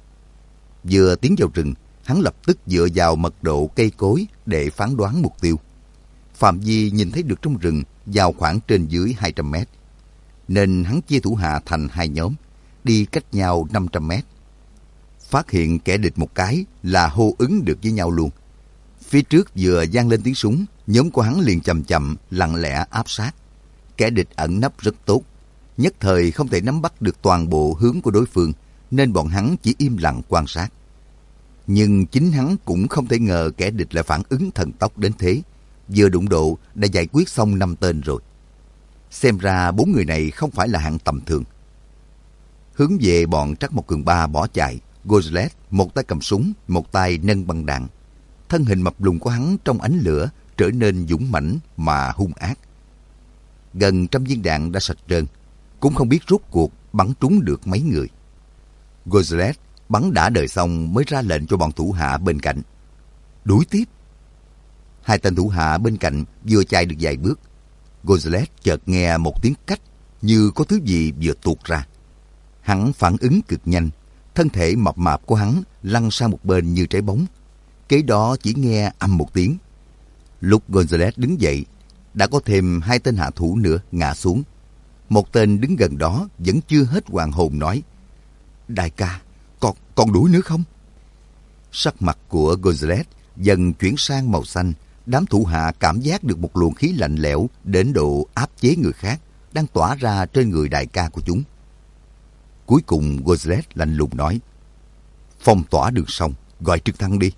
A: Vừa tiến vào rừng, hắn lập tức dựa vào mật độ cây cối để phán đoán mục tiêu. Phạm vi nhìn thấy được trong rừng vào khoảng trên dưới 200 mét. Nên hắn chia thủ hạ thành 2 nhóm, đi cách nhau 500 mét. Phát hiện kẻ địch một cái là hô ứng được với nhau luôn. Phía trước vừa vang lên tiếng súng, nhóm của hắn liền chậm chậm, lặng lẽ áp sát. Kẻ địch ẩn nấp rất tốt, nhất thời không thể nắm bắt được toàn bộ hướng của đối phương, nên bọn hắn chỉ im lặng quan sát. Nhưng chính hắn cũng không thể ngờ kẻ địch lại phản ứng thần tốc đến thế. Vừa đụng độ đã giải quyết xong 5 tên rồi. Xem ra 4 người này không phải là hạng tầm thường. Hướng về bọn Trắc Mộc Cường Ba bỏ chạy, Gonzales một tay cầm súng, một tay nâng băng đạn. Thân hình mập lùn của hắn trong ánh lửa trở nên dũng mãnh mà hung ác. Gần 100 viên đạn đã sạch trơn, cũng không biết rốt cuộc bắn trúng được mấy người. Gonzales bắn đã đời xong mới ra lệnh cho bọn thủ hạ bên cạnh. Đuổi tiếp. 2 tên thủ hạ bên cạnh vừa chạy được vài bước, Gonzales chợt nghe một tiếng cách như có thứ gì vừa tuột ra. Hắn phản ứng cực nhanh, thân thể mập mạp của hắn lăn sang một bên như trái bóng. Kế đó chỉ nghe ầm một tiếng. Lúc Gonzales đứng dậy, đã có thêm 2 tên hạ thủ nữa ngã xuống. Một tên đứng gần đó vẫn chưa hết hoàn hồn nói: Đại ca, còn đuổi nữa không? Sắc mặt của Gonzales dần chuyển sang màu xanh. Đám thủ hạ cảm giác được một luồng khí lạnh lẽo đến độ áp chế người khác đang tỏa ra trên người đại ca của chúng. Cuối cùng Gonzales lạnh lùng nói: Phong tỏa đường sông, gọi trực thăng đi.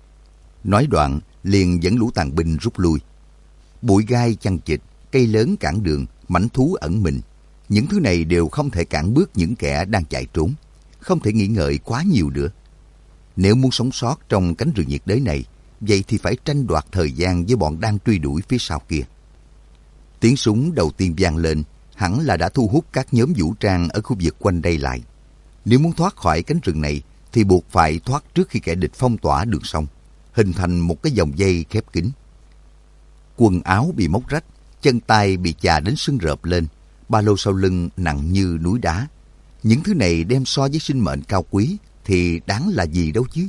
A: Nói đoạn liền dẫn lũ tàn binh rút lui. Bụi gai chằng chịt, cây lớn cản đường, mãnh thú ẩn mình, những thứ này đều không thể cản bước những kẻ đang chạy trốn. Không thể nghĩ ngợi quá nhiều nữa. Nếu muốn sống sót trong cánh rừng nhiệt đới này, vậy thì phải tranh đoạt thời gian với bọn đang truy đuổi phía sau kia. Tiếng súng đầu tiên vang lên, hẳn là đã thu hút các nhóm vũ trang ở khu vực quanh đây lại. Nếu muốn thoát khỏi cánh rừng này, thì buộc phải thoát trước khi kẻ địch phong tỏa đường sông, hình thành một cái vòng dây khép kín. Quần áo bị móc rách, chân tay bị chà đến sưng rợp lên, ba lô sau lưng nặng như núi đá. Những thứ này đem so với sinh mệnh cao quý thì đáng là gì đâu chứ.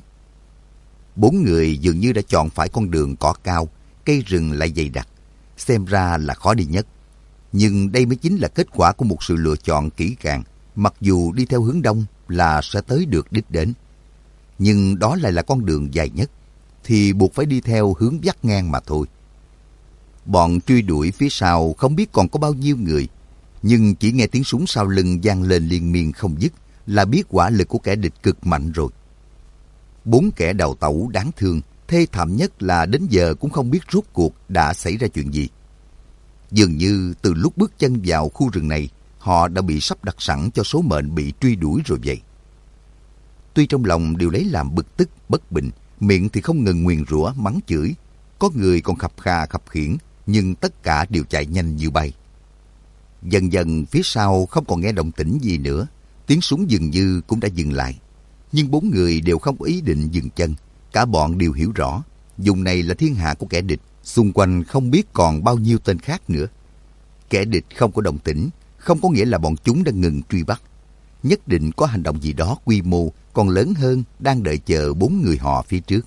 A: 4 người dường như đã chọn phải con đường cỏ cao, cây rừng lại dày đặc, xem ra là khó đi nhất. Nhưng đây mới chính là kết quả của một sự lựa chọn kỹ càng. Mặc dù đi theo hướng đông là sẽ tới được đích đến, nhưng đó lại là con đường dài nhất, thì buộc phải đi theo hướng vắt ngang mà thôi. Bọn truy đuổi phía sau không biết còn có bao nhiêu người, nhưng chỉ nghe tiếng súng sau lưng vang lên liên miên không dứt là biết quả lực của kẻ địch cực mạnh rồi. 4 kẻ đào tẩu đáng thương, thê thảm nhất là đến giờ cũng không biết rốt cuộc đã xảy ra chuyện gì. Dường như từ lúc bước chân vào khu rừng này, họ đã bị sắp đặt sẵn cho số mệnh bị truy đuổi rồi vậy. Tuy trong lòng đều lấy làm bực tức, bất bình, miệng thì không ngừng nguyền rủa, mắng chửi. Có người còn khập khà khập khiễng, nhưng tất cả đều chạy nhanh như bay. Dần dần phía sau không còn nghe động tĩnh gì nữa, tiếng súng dường như cũng đã dừng lại. Nhưng 4 người đều không có ý định dừng chân, cả bọn đều hiểu rõ, vùng này là thiên hạ của kẻ địch, xung quanh không biết còn bao nhiêu tên khác nữa. Kẻ địch không có động tĩnh, không có nghĩa là bọn chúng đã ngừng truy bắt. Nhất định có hành động gì đó quy mô còn lớn hơn đang đợi chờ 4 người họ phía trước.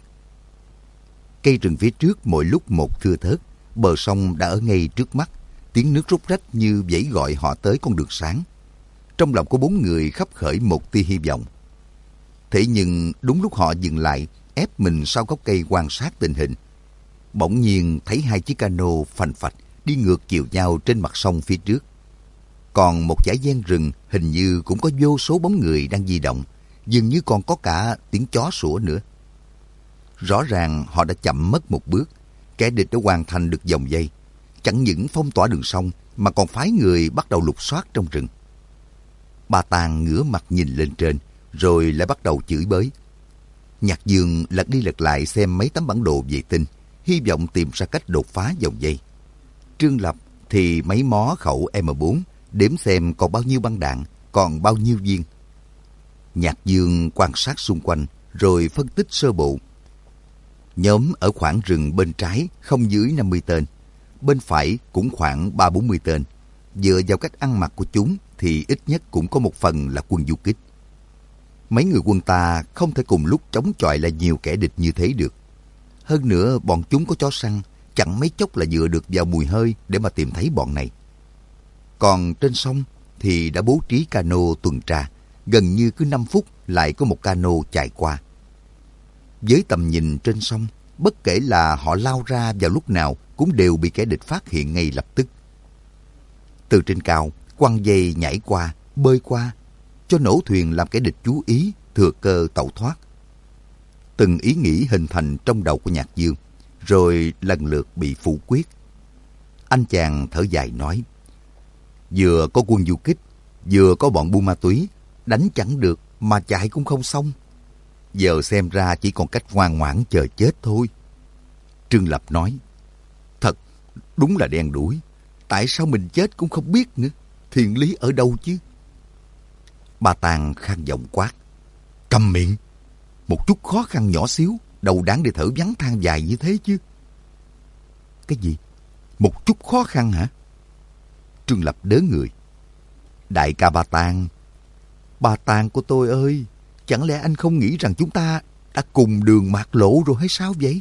A: Cây rừng phía trước mỗi lúc một thưa thớt, bờ sông đã ở ngay trước mắt, tiếng nước róc rách như vẫy gọi họ tới con đường sáng. Trong lòng của 4 người khấp khởi một tia hy vọng. Thế nhưng đúng lúc họ dừng lại, ép mình sau gốc cây quan sát tình hình, bỗng nhiên thấy 2 chiếc cano phành phạch đi ngược chiều nhau trên mặt sông phía trước. Còn một dải giang rừng hình như cũng có vô số bóng người đang di động, dường như còn có cả tiếng chó sủa nữa. Rõ ràng họ đã chậm mất một bước, kẻ địch đã hoàn thành được vòng vây. Chẳng những phong tỏa đường sông mà còn phái người bắt đầu lục soát trong rừng. Ba Tàng ngửa mặt nhìn lên trên, rồi lại bắt đầu chửi bới. Nhạc Dương lật đi lật lại xem mấy tấm bản đồ vệ tinh, hy vọng tìm ra cách đột phá vòng dây. Trương Lập thì mấy mó khẩu M4, đếm xem còn bao nhiêu băng đạn, còn bao nhiêu viên. Nhạc Dương quan sát xung quanh, rồi phân tích sơ bộ. Nhóm ở khoảng rừng bên trái không dưới 50 tên, bên phải cũng khoảng 30-40 tên. Dựa vào cách ăn mặc của chúng thì ít nhất cũng có một phần là quân du kích. Mấy người quân ta không thể cùng lúc chống chọi lại nhiều kẻ địch như thế được. Hơn nữa bọn chúng có chó săn, chẳng mấy chốc là dựa được vào mùi hơi để mà tìm thấy bọn này. Còn trên sông thì đã bố trí cano tuần tra, gần như cứ 5 phút lại có một cano chạy qua. Với tầm nhìn trên sông, bất kể là họ lao ra vào lúc nào cũng đều bị kẻ địch phát hiện ngay lập tức. Từ trên cao, quăng dây nhảy qua, bơi qua, cho nổ thuyền làm kẻ địch chú ý, thừa cơ tẩu thoát. Từng ý nghĩ hình thành trong đầu của Nhạc Dương, rồi lần lượt bị phủ quyết. Anh chàng thở dài nói, vừa có quân du kích, vừa có bọn buôn ma túy, đánh chẳng được mà chạy cũng không xong. Giờ xem ra chỉ còn cách ngoan ngoãn chờ chết thôi. Trương Lập nói, thật, đúng là đen đủi. Tại sao mình chết cũng không biết nữa, thiện lý ở đâu chứ? Ba Tàng khang giọng quát, câm miệng. Một chút khó khăn nhỏ xíu, đâu đáng để thở vắng than dài như thế chứ. Cái gì? Một chút khó khăn hả? Trương Lập đớ người. Đại ca Ba Tàng của tôi ơi, chẳng lẽ anh không nghĩ rằng chúng ta đã cùng đường mạt lộ rồi hay sao vậy?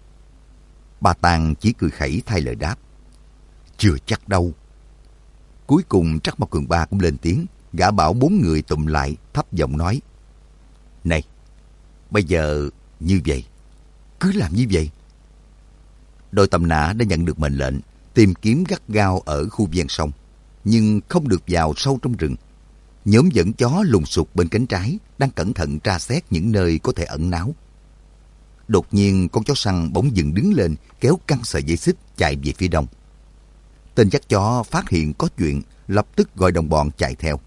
A: Ba Tàng chỉ cười khẩy thay lời đáp, chưa chắc đâu. Cuối cùng Trắc Mao Cường Ba cũng lên tiếng, gã bảo 4 người tụm lại, thấp giọng nói, này, bây giờ như vậy, cứ làm như vậy. Đội tầm nã đã nhận được mệnh lệnh tìm kiếm gắt gao ở khu ven sông, nhưng không được vào sâu trong rừng. Nhóm dẫn chó lùng sục bên cánh trái đang cẩn thận tra xét những nơi có thể ẩn náu. Đột nhiên con chó săn bỗng dừng đứng lên, kéo căng sợi dây xích chạy về phía đông. Tên dắt chó phát hiện có chuyện, lập tức gọi đồng bọn chạy theo.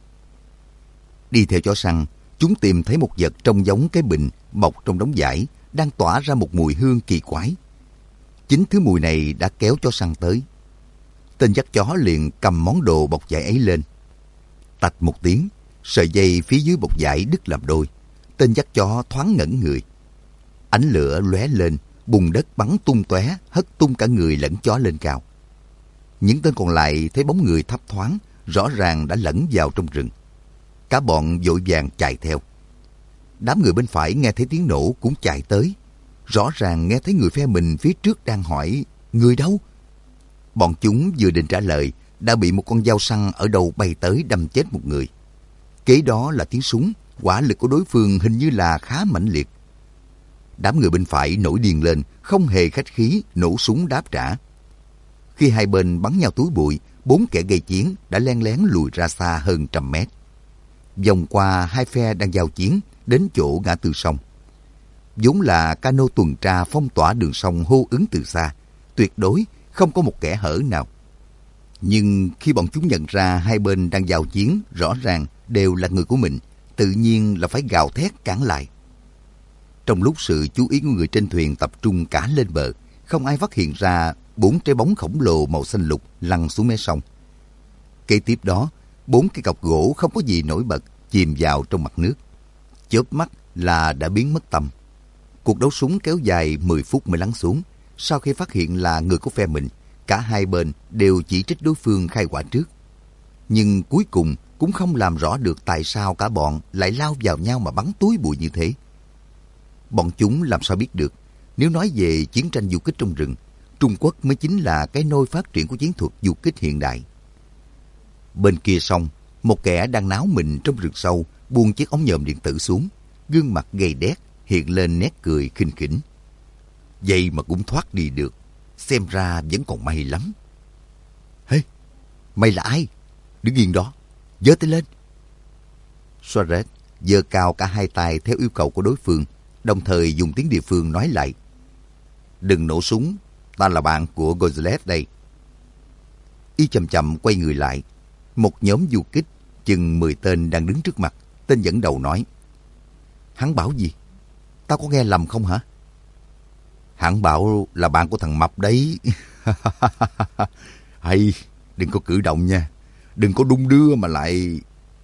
A: Đi theo chó săn, chúng tìm thấy một vật trông giống cái bình mọc trong đống vải, đang tỏa ra một mùi hương kỳ quái. Chính thứ mùi này đã kéo chó săn tới. Tên dắt chó liền cầm món đồ bọc vải ấy lên. Tạch một tiếng, sợi dây phía dưới bọc vải đứt làm đôi. Tên dắt chó thoáng ngẩn người. Ánh lửa lóe lên, bùn đất bắn tung tóe, hất tung cả người lẫn chó lên cao. Những tên còn lại thấy bóng người thấp thoáng, rõ ràng đã lẫn vào trong rừng. Cả bọn vội vàng chạy theo. Đám người bên phải nghe thấy tiếng nổ cũng chạy tới. Rõ ràng nghe thấy người phe mình phía trước đang hỏi, người đâu? Bọn chúng vừa định trả lời, đã bị một con dao săn ở đầu bay tới đâm chết một người. Kế đó là tiếng súng, hỏa lực của đối phương hình như là khá mãnh liệt. Đám người bên phải nổi điên lên, không hề khách khí, nổ súng đáp trả. Khi hai bên bắn nhau túi bụi, 4 kẻ gây chiến đã len lén lùi ra xa hơn 100 mét. Vòng qua hai phe đang giao chiến, đến chỗ ngã tư sông. Vốn là cano tuần tra phong tỏa đường sông hô ứng từ xa, tuyệt đối không có một kẻ hở nào. Nhưng khi bọn chúng nhận ra hai bên đang giao chiến, rõ ràng đều là người của mình, tự nhiên là phải gào thét cản lại. Trong lúc sự chú ý của người trên thuyền tập trung cả lên bờ, không ai phát hiện ra 4 trái bóng khổng lồ màu xanh lục lăn xuống mé sông. Kế tiếp đó, 4 cái cọc gỗ không có gì nổi bật chìm vào trong mặt nước. Chớp mắt là đã biến mất tăm. Cuộc đấu súng kéo dài 10 phút mới lắng xuống. Sau khi phát hiện là người của phe mình, cả hai bên đều chỉ trích đối phương khai hỏa trước. Nhưng cuối cùng cũng không làm rõ được tại sao cả bọn lại lao vào nhau mà bắn túi bụi như thế. Bọn chúng làm sao biết được, nếu nói về chiến tranh du kích trong rừng, Trung Quốc mới chính là cái nôi phát triển của chiến thuật du kích hiện đại. Bên kia sông, một kẻ đang náo mình trong rừng sâu buông chiếc ống nhòm điện tử xuống, gương mặt gầy đét hiện lên nét cười khinh khỉnh. Vậy mà cũng thoát đi được, xem ra vẫn còn may lắm. Hey, mày là ai? Đứng yên đó, giơ tay lên. Suarez giơ cao cả hai tay theo yêu cầu của đối phương, đồng thời dùng tiếng địa phương nói lại. Đừng nổ súng, ta là bạn của Gonzales đây. Y chậm chậm quay người lại. Một nhóm du kích, chừng 10 tên đang đứng trước mặt. Tên dẫn đầu nói. Hắn bảo gì? Tao có nghe lầm không hả? Hắn bảo là bạn của thằng Mập đấy. Hay, đừng có cử động nha. Đừng có đung đưa mà lại...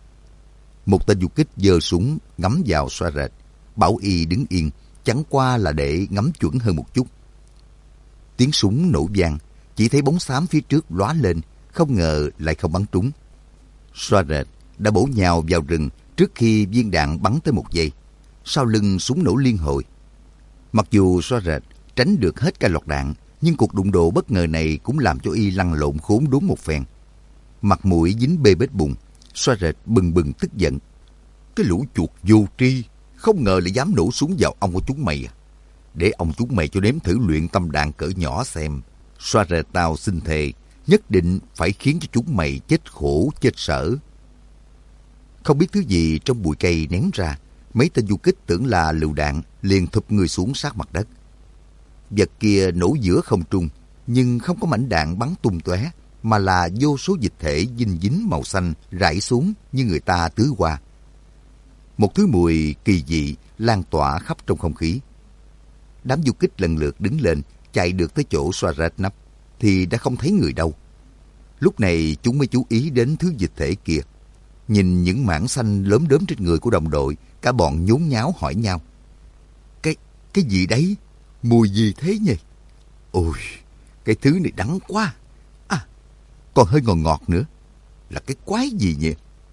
A: Một tên du kích giơ súng ngắm vào Suarez, bảo y đứng yên, chẳng qua là để ngắm chuẩn hơn một chút. Tiếng súng nổ vang, chỉ thấy bóng xám phía trước lóa lên, không ngờ lại không bắn trúng. Suarez đã bổ nhào vào rừng trước khi viên đạn bắn tới 1 giây. Sau lưng súng nổ liên hồi. Mặc dù Suarez tránh được hết cả loạt đạn, nhưng cuộc đụng độ bất ngờ này cũng làm cho y lăn lộn khốn đốn một phen. Mặt mũi dính bê bết bùn, Suarez bừng bừng tức giận. Cái lũ chuột vô tri, không ngờ lại dám nổ súng vào ông của chúng mày à. Để ông chúng mày cho nếm thử luyện tâm đạn cỡ nhỏ xem. Suarez tao xin thề, nhất định phải khiến cho chúng mày chết khổ, chết sở. Không biết thứ gì trong bụi cây ném ra, mấy tên du kích tưởng là lựu đạn, liền thụp người xuống sát mặt đất. Vật kia nổ giữa không trung, nhưng không có mảnh đạn bắn tung tóe, mà là vô số dịch thể dinh dính màu xanh rải xuống như người ta tưới hoa. Một thứ mùi kỳ dị lan tỏa khắp trong không khí. Đám du kích lần lượt đứng lên, chạy được tới chỗ Suarez nấp, thì đã không thấy người đâu. Lúc này chúng mới chú ý đến thứ dịch thể kia. Nhìn những mảng xanh lốm đốm trên người của đồng đội, cả bọn nhốn nháo hỏi nhau. Cái gì đấy? Mùi gì thế nhỉ? Ôi, cái thứ này đắng quá. À, còn hơi ngọt ngọt nữa. Là cái quái gì nhỉ?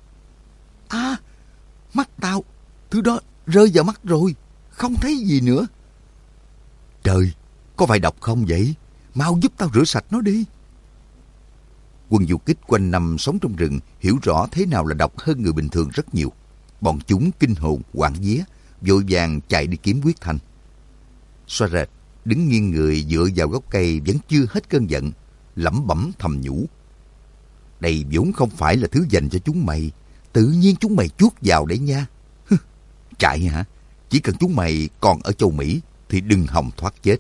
A: À, mắt tao, thứ đó rơi vào mắt rồi, không thấy gì nữa. Trời, có phải độc không vậy? Mau giúp tao rửa sạch nó đi. Quân du kích quanh năm sống trong rừng hiểu rõ thế nào là độc hơn người bình thường rất nhiều. Bọn chúng kinh hồn, hoảng vía, vội vàng chạy đi kiếm Quyết Thanh. Suarez đứng nghiêng người dựa vào gốc cây vẫn chưa hết cơn giận, lẩm bẩm thầm nhủ. Đây vốn không phải là thứ dành cho chúng mày, tự nhiên chúng mày chuốt vào đấy nha. Chạy hả? Chỉ cần chúng mày còn ở châu Mỹ thì đừng hòng thoát chết.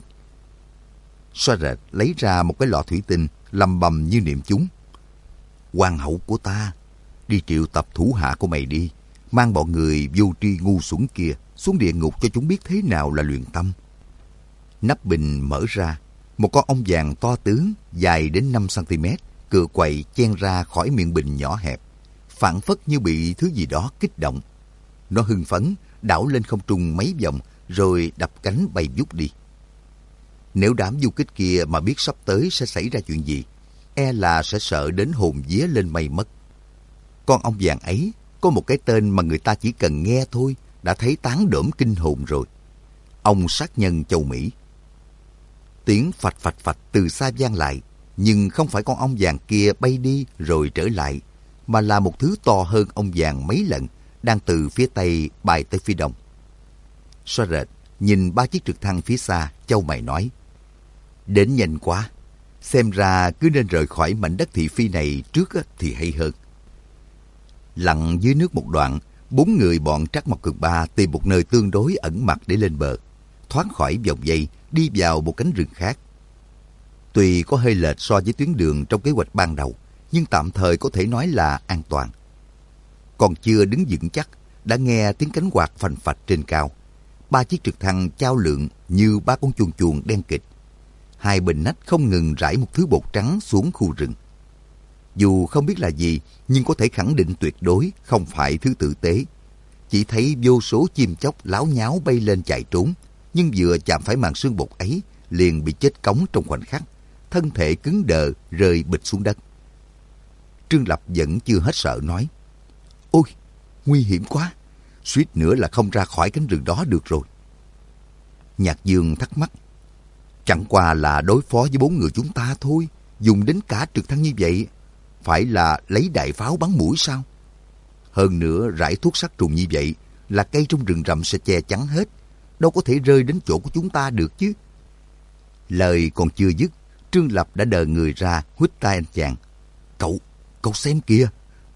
A: Suarez lấy ra một cái lọ thủy tinh, lầm bầm như niệm chúng. Hoàng hậu của ta, đi triệu tập thủ hạ của mày đi, mang bọn người vô tri ngu xuẩn kia xuống địa ngục cho chúng biết thế nào là luyện tâm. Nắp bình mở ra, một con ong vàng to tướng, dài đến 5 cm, cựa quậy chen ra khỏi miệng bình nhỏ hẹp, phảng phất như bị thứ gì đó kích động. Nó hưng phấn, đảo lên không trung mấy vòng, rồi đập cánh bay vút đi. Nếu đám du kích kia mà biết sắp tới sẽ xảy ra chuyện gì, e là sẽ sợ đến hồn vía lên mây mất. Con ong vàng ấy có một cái tên mà người ta chỉ cần nghe thôi đã thấy tán đỡm kinh hồn rồi. Ong sát nhân châu Mỹ. Tiếng phạch phạch phạch từ xa vang lại, nhưng không phải con ong vàng kia bay đi rồi trở lại, mà là một thứ to hơn ong vàng mấy lần, đang từ phía tây bay tới phía đông. Suarez nhìn 3 chiếc trực thăng phía xa, chau mày nói. Đến nhanh quá, xem ra cứ nên rời khỏi mảnh đất thị phi này trước thì hay hơn. Lặn dưới nước một đoạn, 4 người bọn Trắc Mộc Cường Ba tìm một nơi tương đối ẩn mặt để lên bờ, thoát khỏi vòng dây, đi vào một cánh rừng khác. Tuy có hơi lệch so với tuyến đường trong kế hoạch ban đầu, nhưng tạm thời có thể nói là an toàn. Còn chưa đứng vững chắc, đã nghe tiếng cánh quạt phành phạch trên cao. 3 chiếc trực thăng chao lượn như 3 con chuồn chuồn đen kịt. Hai bên nách không ngừng rải một thứ bột trắng xuống khu rừng. Dù không biết là gì, nhưng có thể khẳng định tuyệt đối không phải thứ tử tế. Chỉ thấy vô số chim chóc láo nháo bay lên chạy trốn, nhưng vừa chạm phải màn sương bột ấy, liền bị chết cống trong khoảnh khắc, thân thể cứng đờ rơi bịch xuống đất. Trương Lập vẫn chưa hết sợ nói: "Ôi, nguy hiểm quá, suýt nữa là không ra khỏi cánh rừng đó được rồi." Nhạc Dương thắc mắc: "Chẳng qua là đối phó với 4 người chúng ta thôi, dùng đến cả trực thăng như vậy, phải là lấy đại pháo bắn mũi sao? Hơn nữa rải thuốc sát trùng như vậy là cây trong rừng rậm sẽ che chắn hết, đâu có thể rơi đến chỗ của chúng ta được chứ." Lời còn chưa dứt, Trương Lập đã đờ người ra huýt tay anh chàng: Cậu xem kìa,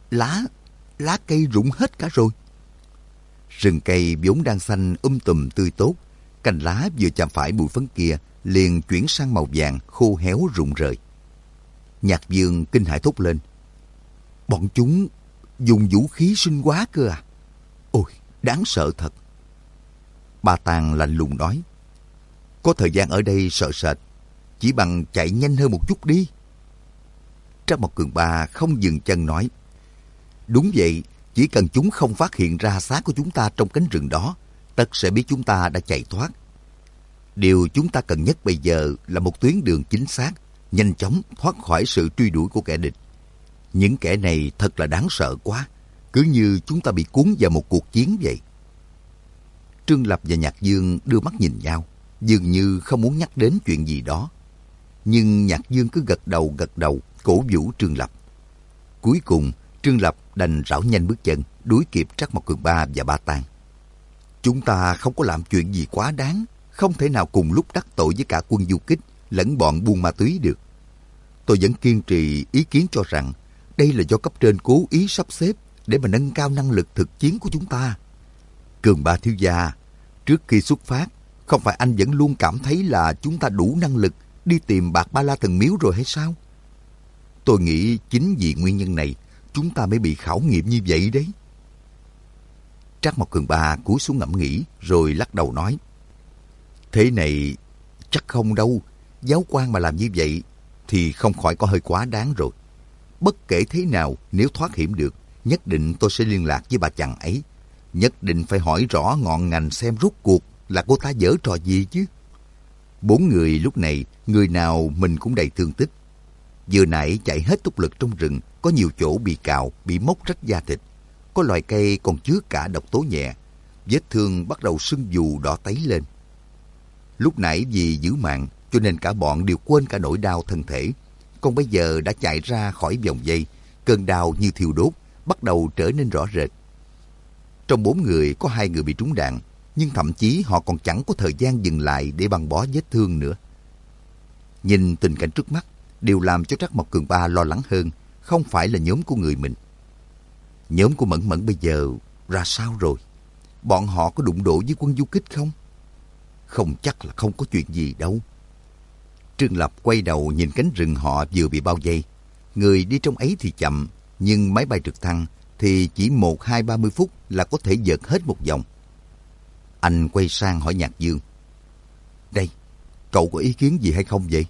A: lá cây rụng hết cả rồi." Rừng cây vốn đang xanh tùm tươi tốt, cành lá vừa chạm phải bụi phấn kia liền chuyển sang màu vàng khô héo rụng rời. Nhạc Dương kinh hãi thốt lên: "Bọn chúng dùng vũ khí sinh hóa cơ à? Ôi, đáng sợ thật." Ba Tàng lạnh lùng nói: "Có thời gian ở đây sợ sệt, chỉ bằng chạy nhanh hơn một chút đi." Trác Mộc Cường Ba không dừng chân nói: "Đúng vậy, chỉ cần chúng không phát hiện ra xác của chúng ta trong cánh rừng đó, tất sẽ biết chúng ta đã chạy thoát. Điều chúng ta cần nhất bây giờ là một tuyến đường chính xác, nhanh chóng thoát khỏi sự truy đuổi của kẻ địch. Những kẻ này thật là đáng sợ quá, cứ như chúng ta bị cuốn vào một cuộc chiến vậy." Trương Lập và Nhạc Dương đưa mắt nhìn nhau, dường như không muốn nhắc đến chuyện gì đó. Nhưng Nhạc Dương cứ gật đầu, cổ vũ Trương Lập. Cuối cùng, Trương Lập đành rảo nhanh bước chân, đuổi kịp Trác Mộc Cường Ba và Ba Tàng. "Chúng ta không có làm chuyện gì quá đáng, không thể nào cùng lúc đắc tội với cả quân du kích lẫn bọn buôn ma túy được. Tôi vẫn kiên trì ý kiến cho rằng đây là do cấp trên cố ý sắp xếp để mà nâng cao năng lực thực chiến của chúng ta. Cường Ba thiếu gia, trước khi xuất phát, không phải anh vẫn luôn cảm thấy là chúng ta đủ năng lực đi tìm Bạc Ba La Thần Miếu rồi hay sao? Tôi nghĩ chính vì nguyên nhân này, chúng ta mới bị khảo nghiệm như vậy đấy." Trác Mộc Cường Ba cúi xuống ngẫm nghĩ, rồi lắc đầu nói: "Thế này chắc không đâu, giáo quan mà làm như vậy thì không khỏi có hơi quá đáng rồi. Bất kể thế nào, nếu thoát hiểm được, nhất định tôi sẽ liên lạc với bà chàng ấy. Nhất định phải hỏi rõ ngọn ngành xem rốt cuộc là cô ta giở trò gì chứ." 4 người lúc này, người nào mình cũng đầy thương tích. Vừa nãy chạy hết tốc lực trong rừng, có nhiều chỗ bị cào, bị móc rách da thịt. Có loài cây còn chứa cả độc tố nhẹ. Vết thương bắt đầu sưng vù đỏ tấy lên. Lúc nãy vì giữ mạng, cho nên cả bọn đều quên cả nỗi đau thân thể. Còn bây giờ đã chạy ra khỏi vòng vây, cơn đau như thiêu đốt, bắt đầu trở nên rõ rệt. Trong 4 người có 2 người bị trúng đạn, nhưng thậm chí họ còn chẳng có thời gian dừng lại để băng bó vết thương nữa. Nhìn tình cảnh trước mắt, điều làm cho Trác Mộc Cường Ba lo lắng hơn không phải là nhóm của người mình. Nhóm của Mẫn Mẫn bây giờ ra sao rồi? Bọn họ có đụng độ với quân du kích không? Không chắc là không có chuyện gì đâu. Trương Lập quay đầu nhìn cánh rừng họ vừa bị bao vây. Người đi trong ấy thì chậm, nhưng máy bay trực thăng thì chỉ 1-2-30 phút là có thể vượt hết một vòng. Anh quay sang hỏi Nhạc Dương: "Đây, cậu có ý kiến gì hay không vậy?"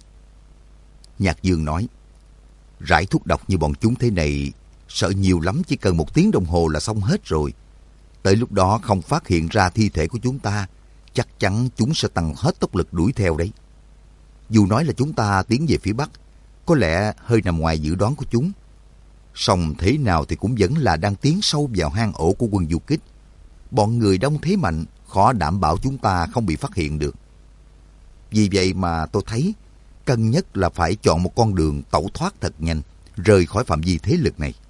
A: Nhạc Dương nói: "Rải thuốc độc như bọn chúng thế này, sợ nhiều lắm chỉ cần 1 tiếng đồng hồ là xong hết rồi. Tới lúc đó không phát hiện ra thi thể của chúng ta, chắc chắn chúng sẽ tăng hết tốc lực đuổi theo đấy. Dù nói là chúng ta tiến về phía Bắc, có lẽ hơi nằm ngoài dự đoán của chúng. Song thế nào thì cũng vẫn là đang tiến sâu vào hang ổ của quân du kích. Bọn người đông thế mạnh, khó đảm bảo chúng ta không bị phát hiện được. Vì vậy mà tôi thấy cần nhất là phải chọn một con đường tẩu thoát thật nhanh, rời khỏi phạm vi thế lực này.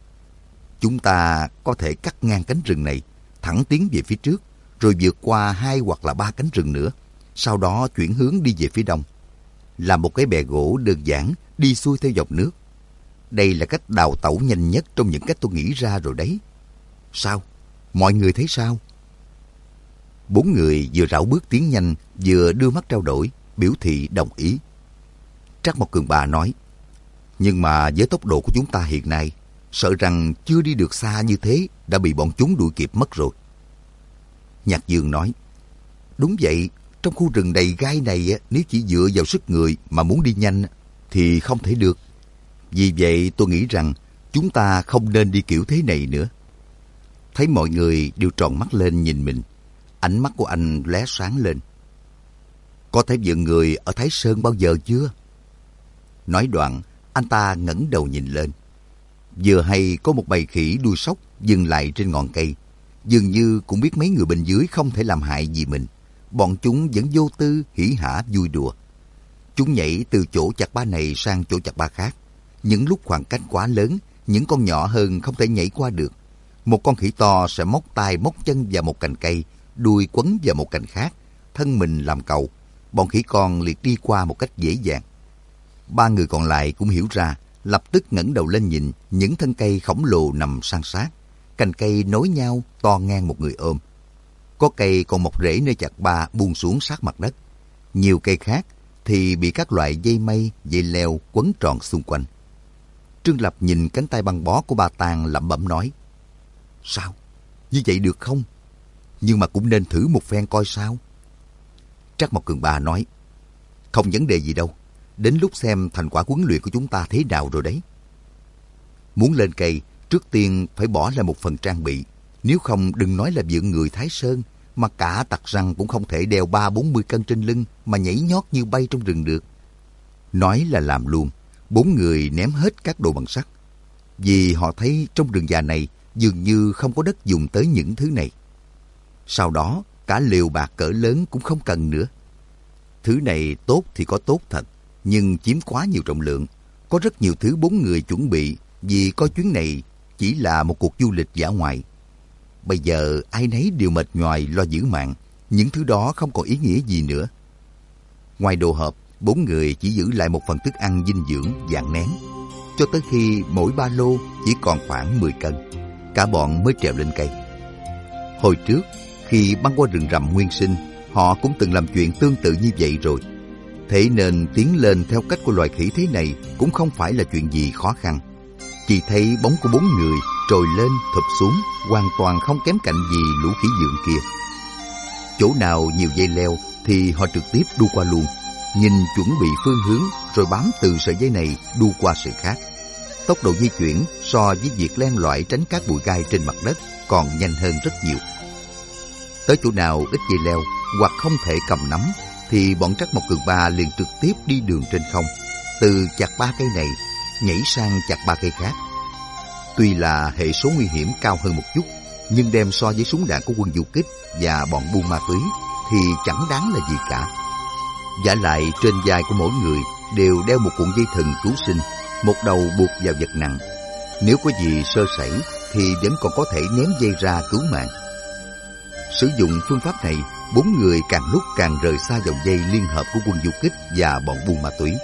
A: Chúng ta có thể cắt ngang cánh rừng này, thẳng tiến về phía trước, rồi vượt qua 2 hoặc là 3 cánh rừng nữa, sau đó chuyển hướng đi về phía đông. Làm một cái bè gỗ đơn giản, đi xuôi theo dòng nước. Đây là cách đào tẩu nhanh nhất trong những cách tôi nghĩ ra rồi đấy. Sao? Mọi người thấy sao?" 4 người vừa rảo bước tiến nhanh, vừa đưa mắt trao đổi, biểu thị đồng ý. Trác Mộc Cường Ba nói: Nhưng mà với tốc độ của chúng ta hiện nay, sợ rằng chưa đi được xa như thế đã bị bọn chúng đuổi kịp mất rồi. Nhạc Dương nói, đúng vậy, trong khu rừng đầy gai này nếu chỉ dựa vào sức người mà muốn đi nhanh thì không thể được. Vì vậy tôi nghĩ rằng chúng ta không nên đi kiểu thế này nữa. Thấy mọi người đều tròn mắt lên nhìn mình, ánh mắt của anh lóe sáng lên. Có thấy vợ người ở Thái Sơn bao giờ chưa? Nói đoạn, anh ta ngẩng đầu nhìn lên. Vừa hay có một bầy khỉ đuôi sóc dừng lại trên ngọn cây. Dường như cũng biết mấy người bên dưới không thể làm hại gì mình. Bọn chúng vẫn vô tư, hỉ hả vui đùa. Chúng nhảy từ chỗ chặt ba này sang chỗ chặt ba khác. Những lúc khoảng cách quá lớn, những con nhỏ hơn không thể nhảy qua được. Một con khỉ to sẽ móc tay móc chân vào một cành cây, đuôi quấn vào một cành khác, thân mình làm cầu. Bọn khỉ con liệt đi qua một cách dễ dàng. Ba người còn lại cũng hiểu ra, lập tức ngẩng đầu lên nhìn những thân cây khổng lồ nằm san sát. Cành cây nối nhau to ngang một người ôm. Có cây còn mọc rễ nơi chặt ba buông xuống sát mặt đất. Nhiều cây khác thì bị các loại dây mây, dây leo quấn tròn xung quanh. Trương Lập nhìn cánh tay băng bó của ba Tàng lẩm bẩm nói, sao? Như vậy được không? Nhưng mà cũng nên thử một phen coi sao. Trắc Mộc Cường Ba nói, không vấn đề gì đâu. Đến lúc xem thành quả huấn luyện của chúng ta thế nào rồi đấy. Muốn lên cây, trước tiên phải bỏ lại một phần trang bị. Nếu không đừng nói là vượn người Thái Sơn, mà cả tặc răng cũng không thể đeo 30-40 cân trên lưng mà nhảy nhót như bay trong rừng được. Nói là làm luôn, 4 người ném hết các đồ bằng sắt. Vì họ thấy trong rừng già này dường như không có đất dùng tới những thứ này. Sau đó, cả lều bạc cỡ lớn cũng không cần nữa. Thứ này tốt thì có tốt thật, nhưng chiếm quá nhiều trọng lượng. Có rất nhiều thứ 4 người chuẩn bị vì coi chuyến này chỉ là một cuộc du lịch dã ngoại. Bây giờ ai nấy đều mệt nhoài lo giữ mạng, những thứ đó không còn ý nghĩa gì nữa. Ngoài đồ hộp, 4 người chỉ giữ lại một phần thức ăn dinh dưỡng dạng nén, cho tới khi mỗi ba lô chỉ còn khoảng 10 cân. Cả bọn mới trèo lên cây. Hồi trước, khi băng qua rừng rậm nguyên sinh, họ cũng từng làm chuyện tương tự như vậy rồi. Thế nên tiến lên theo cách của loài khỉ thế này cũng không phải là chuyện gì khó khăn. Chỉ thấy bóng của 4 người trồi lên thụp xuống, hoàn toàn không kém cạnh gì lũ khỉ dượng kia. Chỗ nào nhiều dây leo thì họ trực tiếp đu qua luôn, nhìn chuẩn bị phương hướng rồi bám từ sợi dây này đu qua sợi khác. Tốc độ di chuyển so với việc len lỏi tránh các bụi gai trên mặt đất còn nhanh hơn rất nhiều. Tới chỗ nào ít dây leo hoặc không thể cầm nắm thì bọn Trắc Mộc Cường Ba liền trực tiếp đi đường trên không, từ chặt 3 cây này nhảy sang chặt 3 cây khác. Tuy là hệ số nguy hiểm cao hơn một chút, nhưng đem so với súng đạn của quân du kích và bọn buôn ma túy thì chẳng đáng là gì cả. Vả lại trên vai của mỗi người đều đeo một cuộn dây thừng cứu sinh, một đầu buộc vào vật nặng. Nếu có gì sơ sẩy thì vẫn còn có thể ném dây ra cứu mạng. Sử dụng phương pháp này, 4 người càng lúc càng rời xa vòng dây liên hợp của quân du kích và bọn buôn ma túy.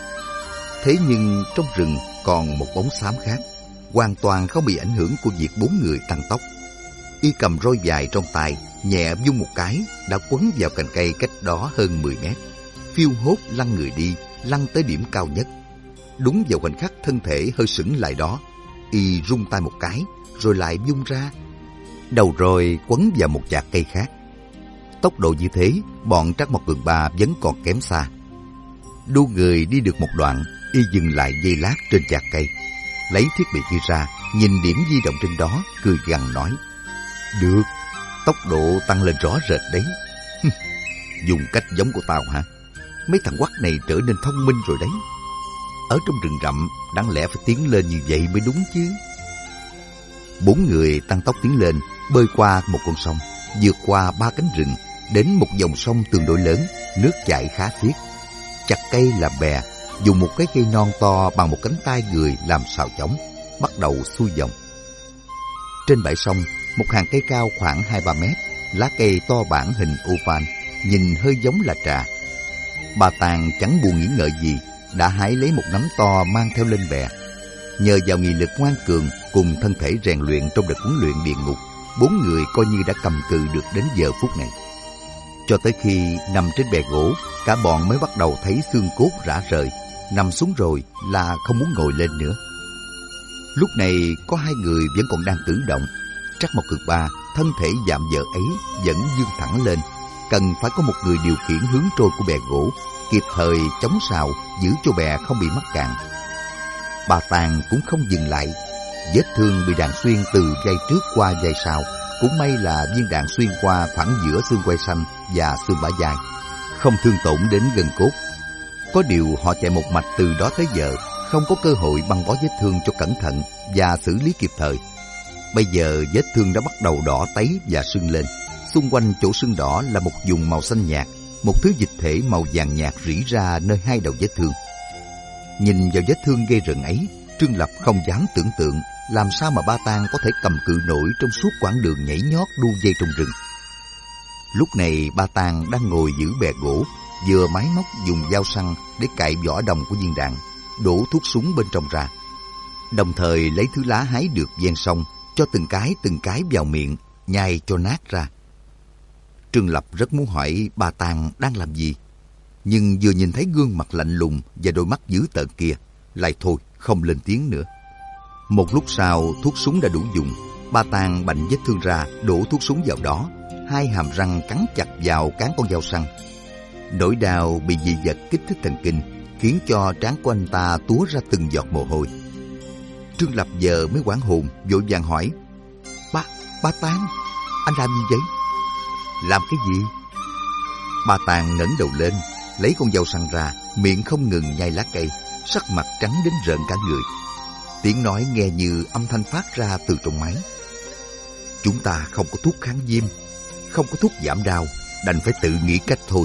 A: Thế nhưng trong rừng còn một bóng xám khác, hoàn toàn không bị ảnh hưởng của việc 4 người tăng tốc. Y cầm roi dài trong tay, nhẹ vung một cái đã quấn vào cành cây cách đó hơn 10 mét. Phiêu hốt lăn người đi, lăn tới điểm cao nhất. Đúng vào khoảnh khắc thân thể hơi sững lại đó, Y rung tay một cái rồi lại vung ra. Đầu roi quấn vào một chạc cây khác. Tốc độ như thế, bọn Trắc Mộc Cường Ba vẫn còn kém xa. Đu người đi được một đoạn, Y dừng lại giây lát trên chạc cây, lấy thiết bị kia ra, nhìn điểm di động trên đó, cười gằn nói: "Được, tốc độ tăng lên rõ rệt đấy." Dùng cách giống của tao hả? Mấy thằng quắc này trở nên thông minh rồi đấy. Ở trong rừng rậm, đáng lẽ phải tiến lên như vậy mới đúng chứ. 4 người tăng tốc tiến lên, bơi qua một con sông, vượt qua 3 cánh rừng, đến một dòng sông tương đối lớn, nước chảy khá xiết. Chặt cây làm bè, dùng một cái cây non to bằng một cánh tay người làm sào chóng, bắt đầu xuôi dòng. Trên bãi sông, một hàng cây cao khoảng 2-3 mét, lá cây to bản hình oval, nhìn hơi giống là trà. Bà Tàng chẳng buồn nghĩ ngợi gì, đã hái lấy một nắm to mang theo lên bè. Nhờ vào nghị lực ngoan cường cùng thân thể rèn luyện trong đợt huấn luyện địa ngục, 4 người coi như đã cầm cự được đến giờ phút này. Cho tới khi nằm trên bè gỗ, cả bọn mới bắt đầu thấy xương cốt rã rời. Nằm xuống rồi là không muốn ngồi lên nữa. Lúc này có hai người vẫn còn đang cử động. Trắc Mộc Cường Ba, thân thể dạm dở ấy vẫn dương thẳng lên, cần phải có một người điều khiển hướng trôi của bè gỗ, kịp thời chống sào giữ cho bè không bị mắc cạn. Ba Tàng cũng không dừng lại. Vết thương bị đạn xuyên từ vai trước qua vai sau, cũng may là viên đạn xuyên qua khoảng giữa xương quai xanh và xương bả vai, không thương tổn đến gân cốt. Có điều họ chạy một mạch từ đó tới giờ, không có cơ hội băng bó vết thương cho cẩn thận và xử lý kịp thời. Bây giờ vết thương đã bắt đầu đỏ tấy và sưng lên. Xung quanh chỗ sưng đỏ là một vùng màu xanh nhạt, một thứ dịch thể màu vàng nhạt rỉ ra nơi hai đầu vết thương. Nhìn vào vết thương ghê rợn ấy, Trương Lập không dám tưởng tượng làm sao mà Ba Tàng có thể cầm cự nổi trong suốt quãng đường nhảy nhót đu dây trong rừng. Lúc này Ba Tàng đang ngồi giữ bè gỗ, vừa máy móc dùng dao săn để cạy vỏ đồng của viên đạn, đổ thuốc súng bên trong ra, đồng thời lấy thứ lá hái được ven sông cho từng cái vào miệng, nhai cho nát ra. Trương Lập rất muốn hỏi Ba Tàng đang làm gì, nhưng vừa nhìn thấy gương mặt lạnh lùng và đôi mắt dữ tợn kia, lại thôi không lên tiếng nữa. Một lúc sau thuốc súng đã đủ dùng. Ba Tàng bạnh vết thương ra, đổ thuốc súng vào đó, hai hàm răng cắn chặt vào cán con dao săn. Nỗi đau bị dị vật kích thích thần kinh khiến cho trán của anh ta túa ra từng giọt mồ hôi. Trương Lập giờ mới hoảng hồn, vội vàng hỏi: Ba Tàng, anh làm gì vậy? Làm cái gì? Ba Tàng ngẩng đầu lên, lấy con dao săn ra, miệng không ngừng nhai lá cây, sắc mặt trắng đến rợn cả người. Tiếng nói nghe như âm thanh phát ra từ trong máy. Chúng ta không có thuốc kháng viêm, không có thuốc giảm đau, đành phải tự nghĩ cách thôi.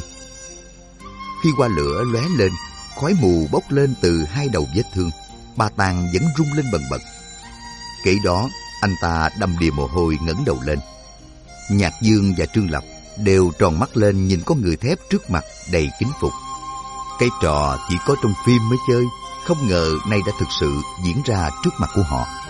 A: Khi hoa lửa lóe lên, khói mù bốc lên từ hai đầu vết thương. Ba Tàng vẫn rung lên bần bật. Kể đó, anh ta đầm đìa mồ hôi ngẩng đầu lên. Nhạc Dương và Trương Lập đều tròn mắt lên nhìn con người thép trước mặt đầy kính phục. Cái trò chỉ có trong phim mới chơi, không ngờ nay đã thực sự diễn ra trước mặt của họ.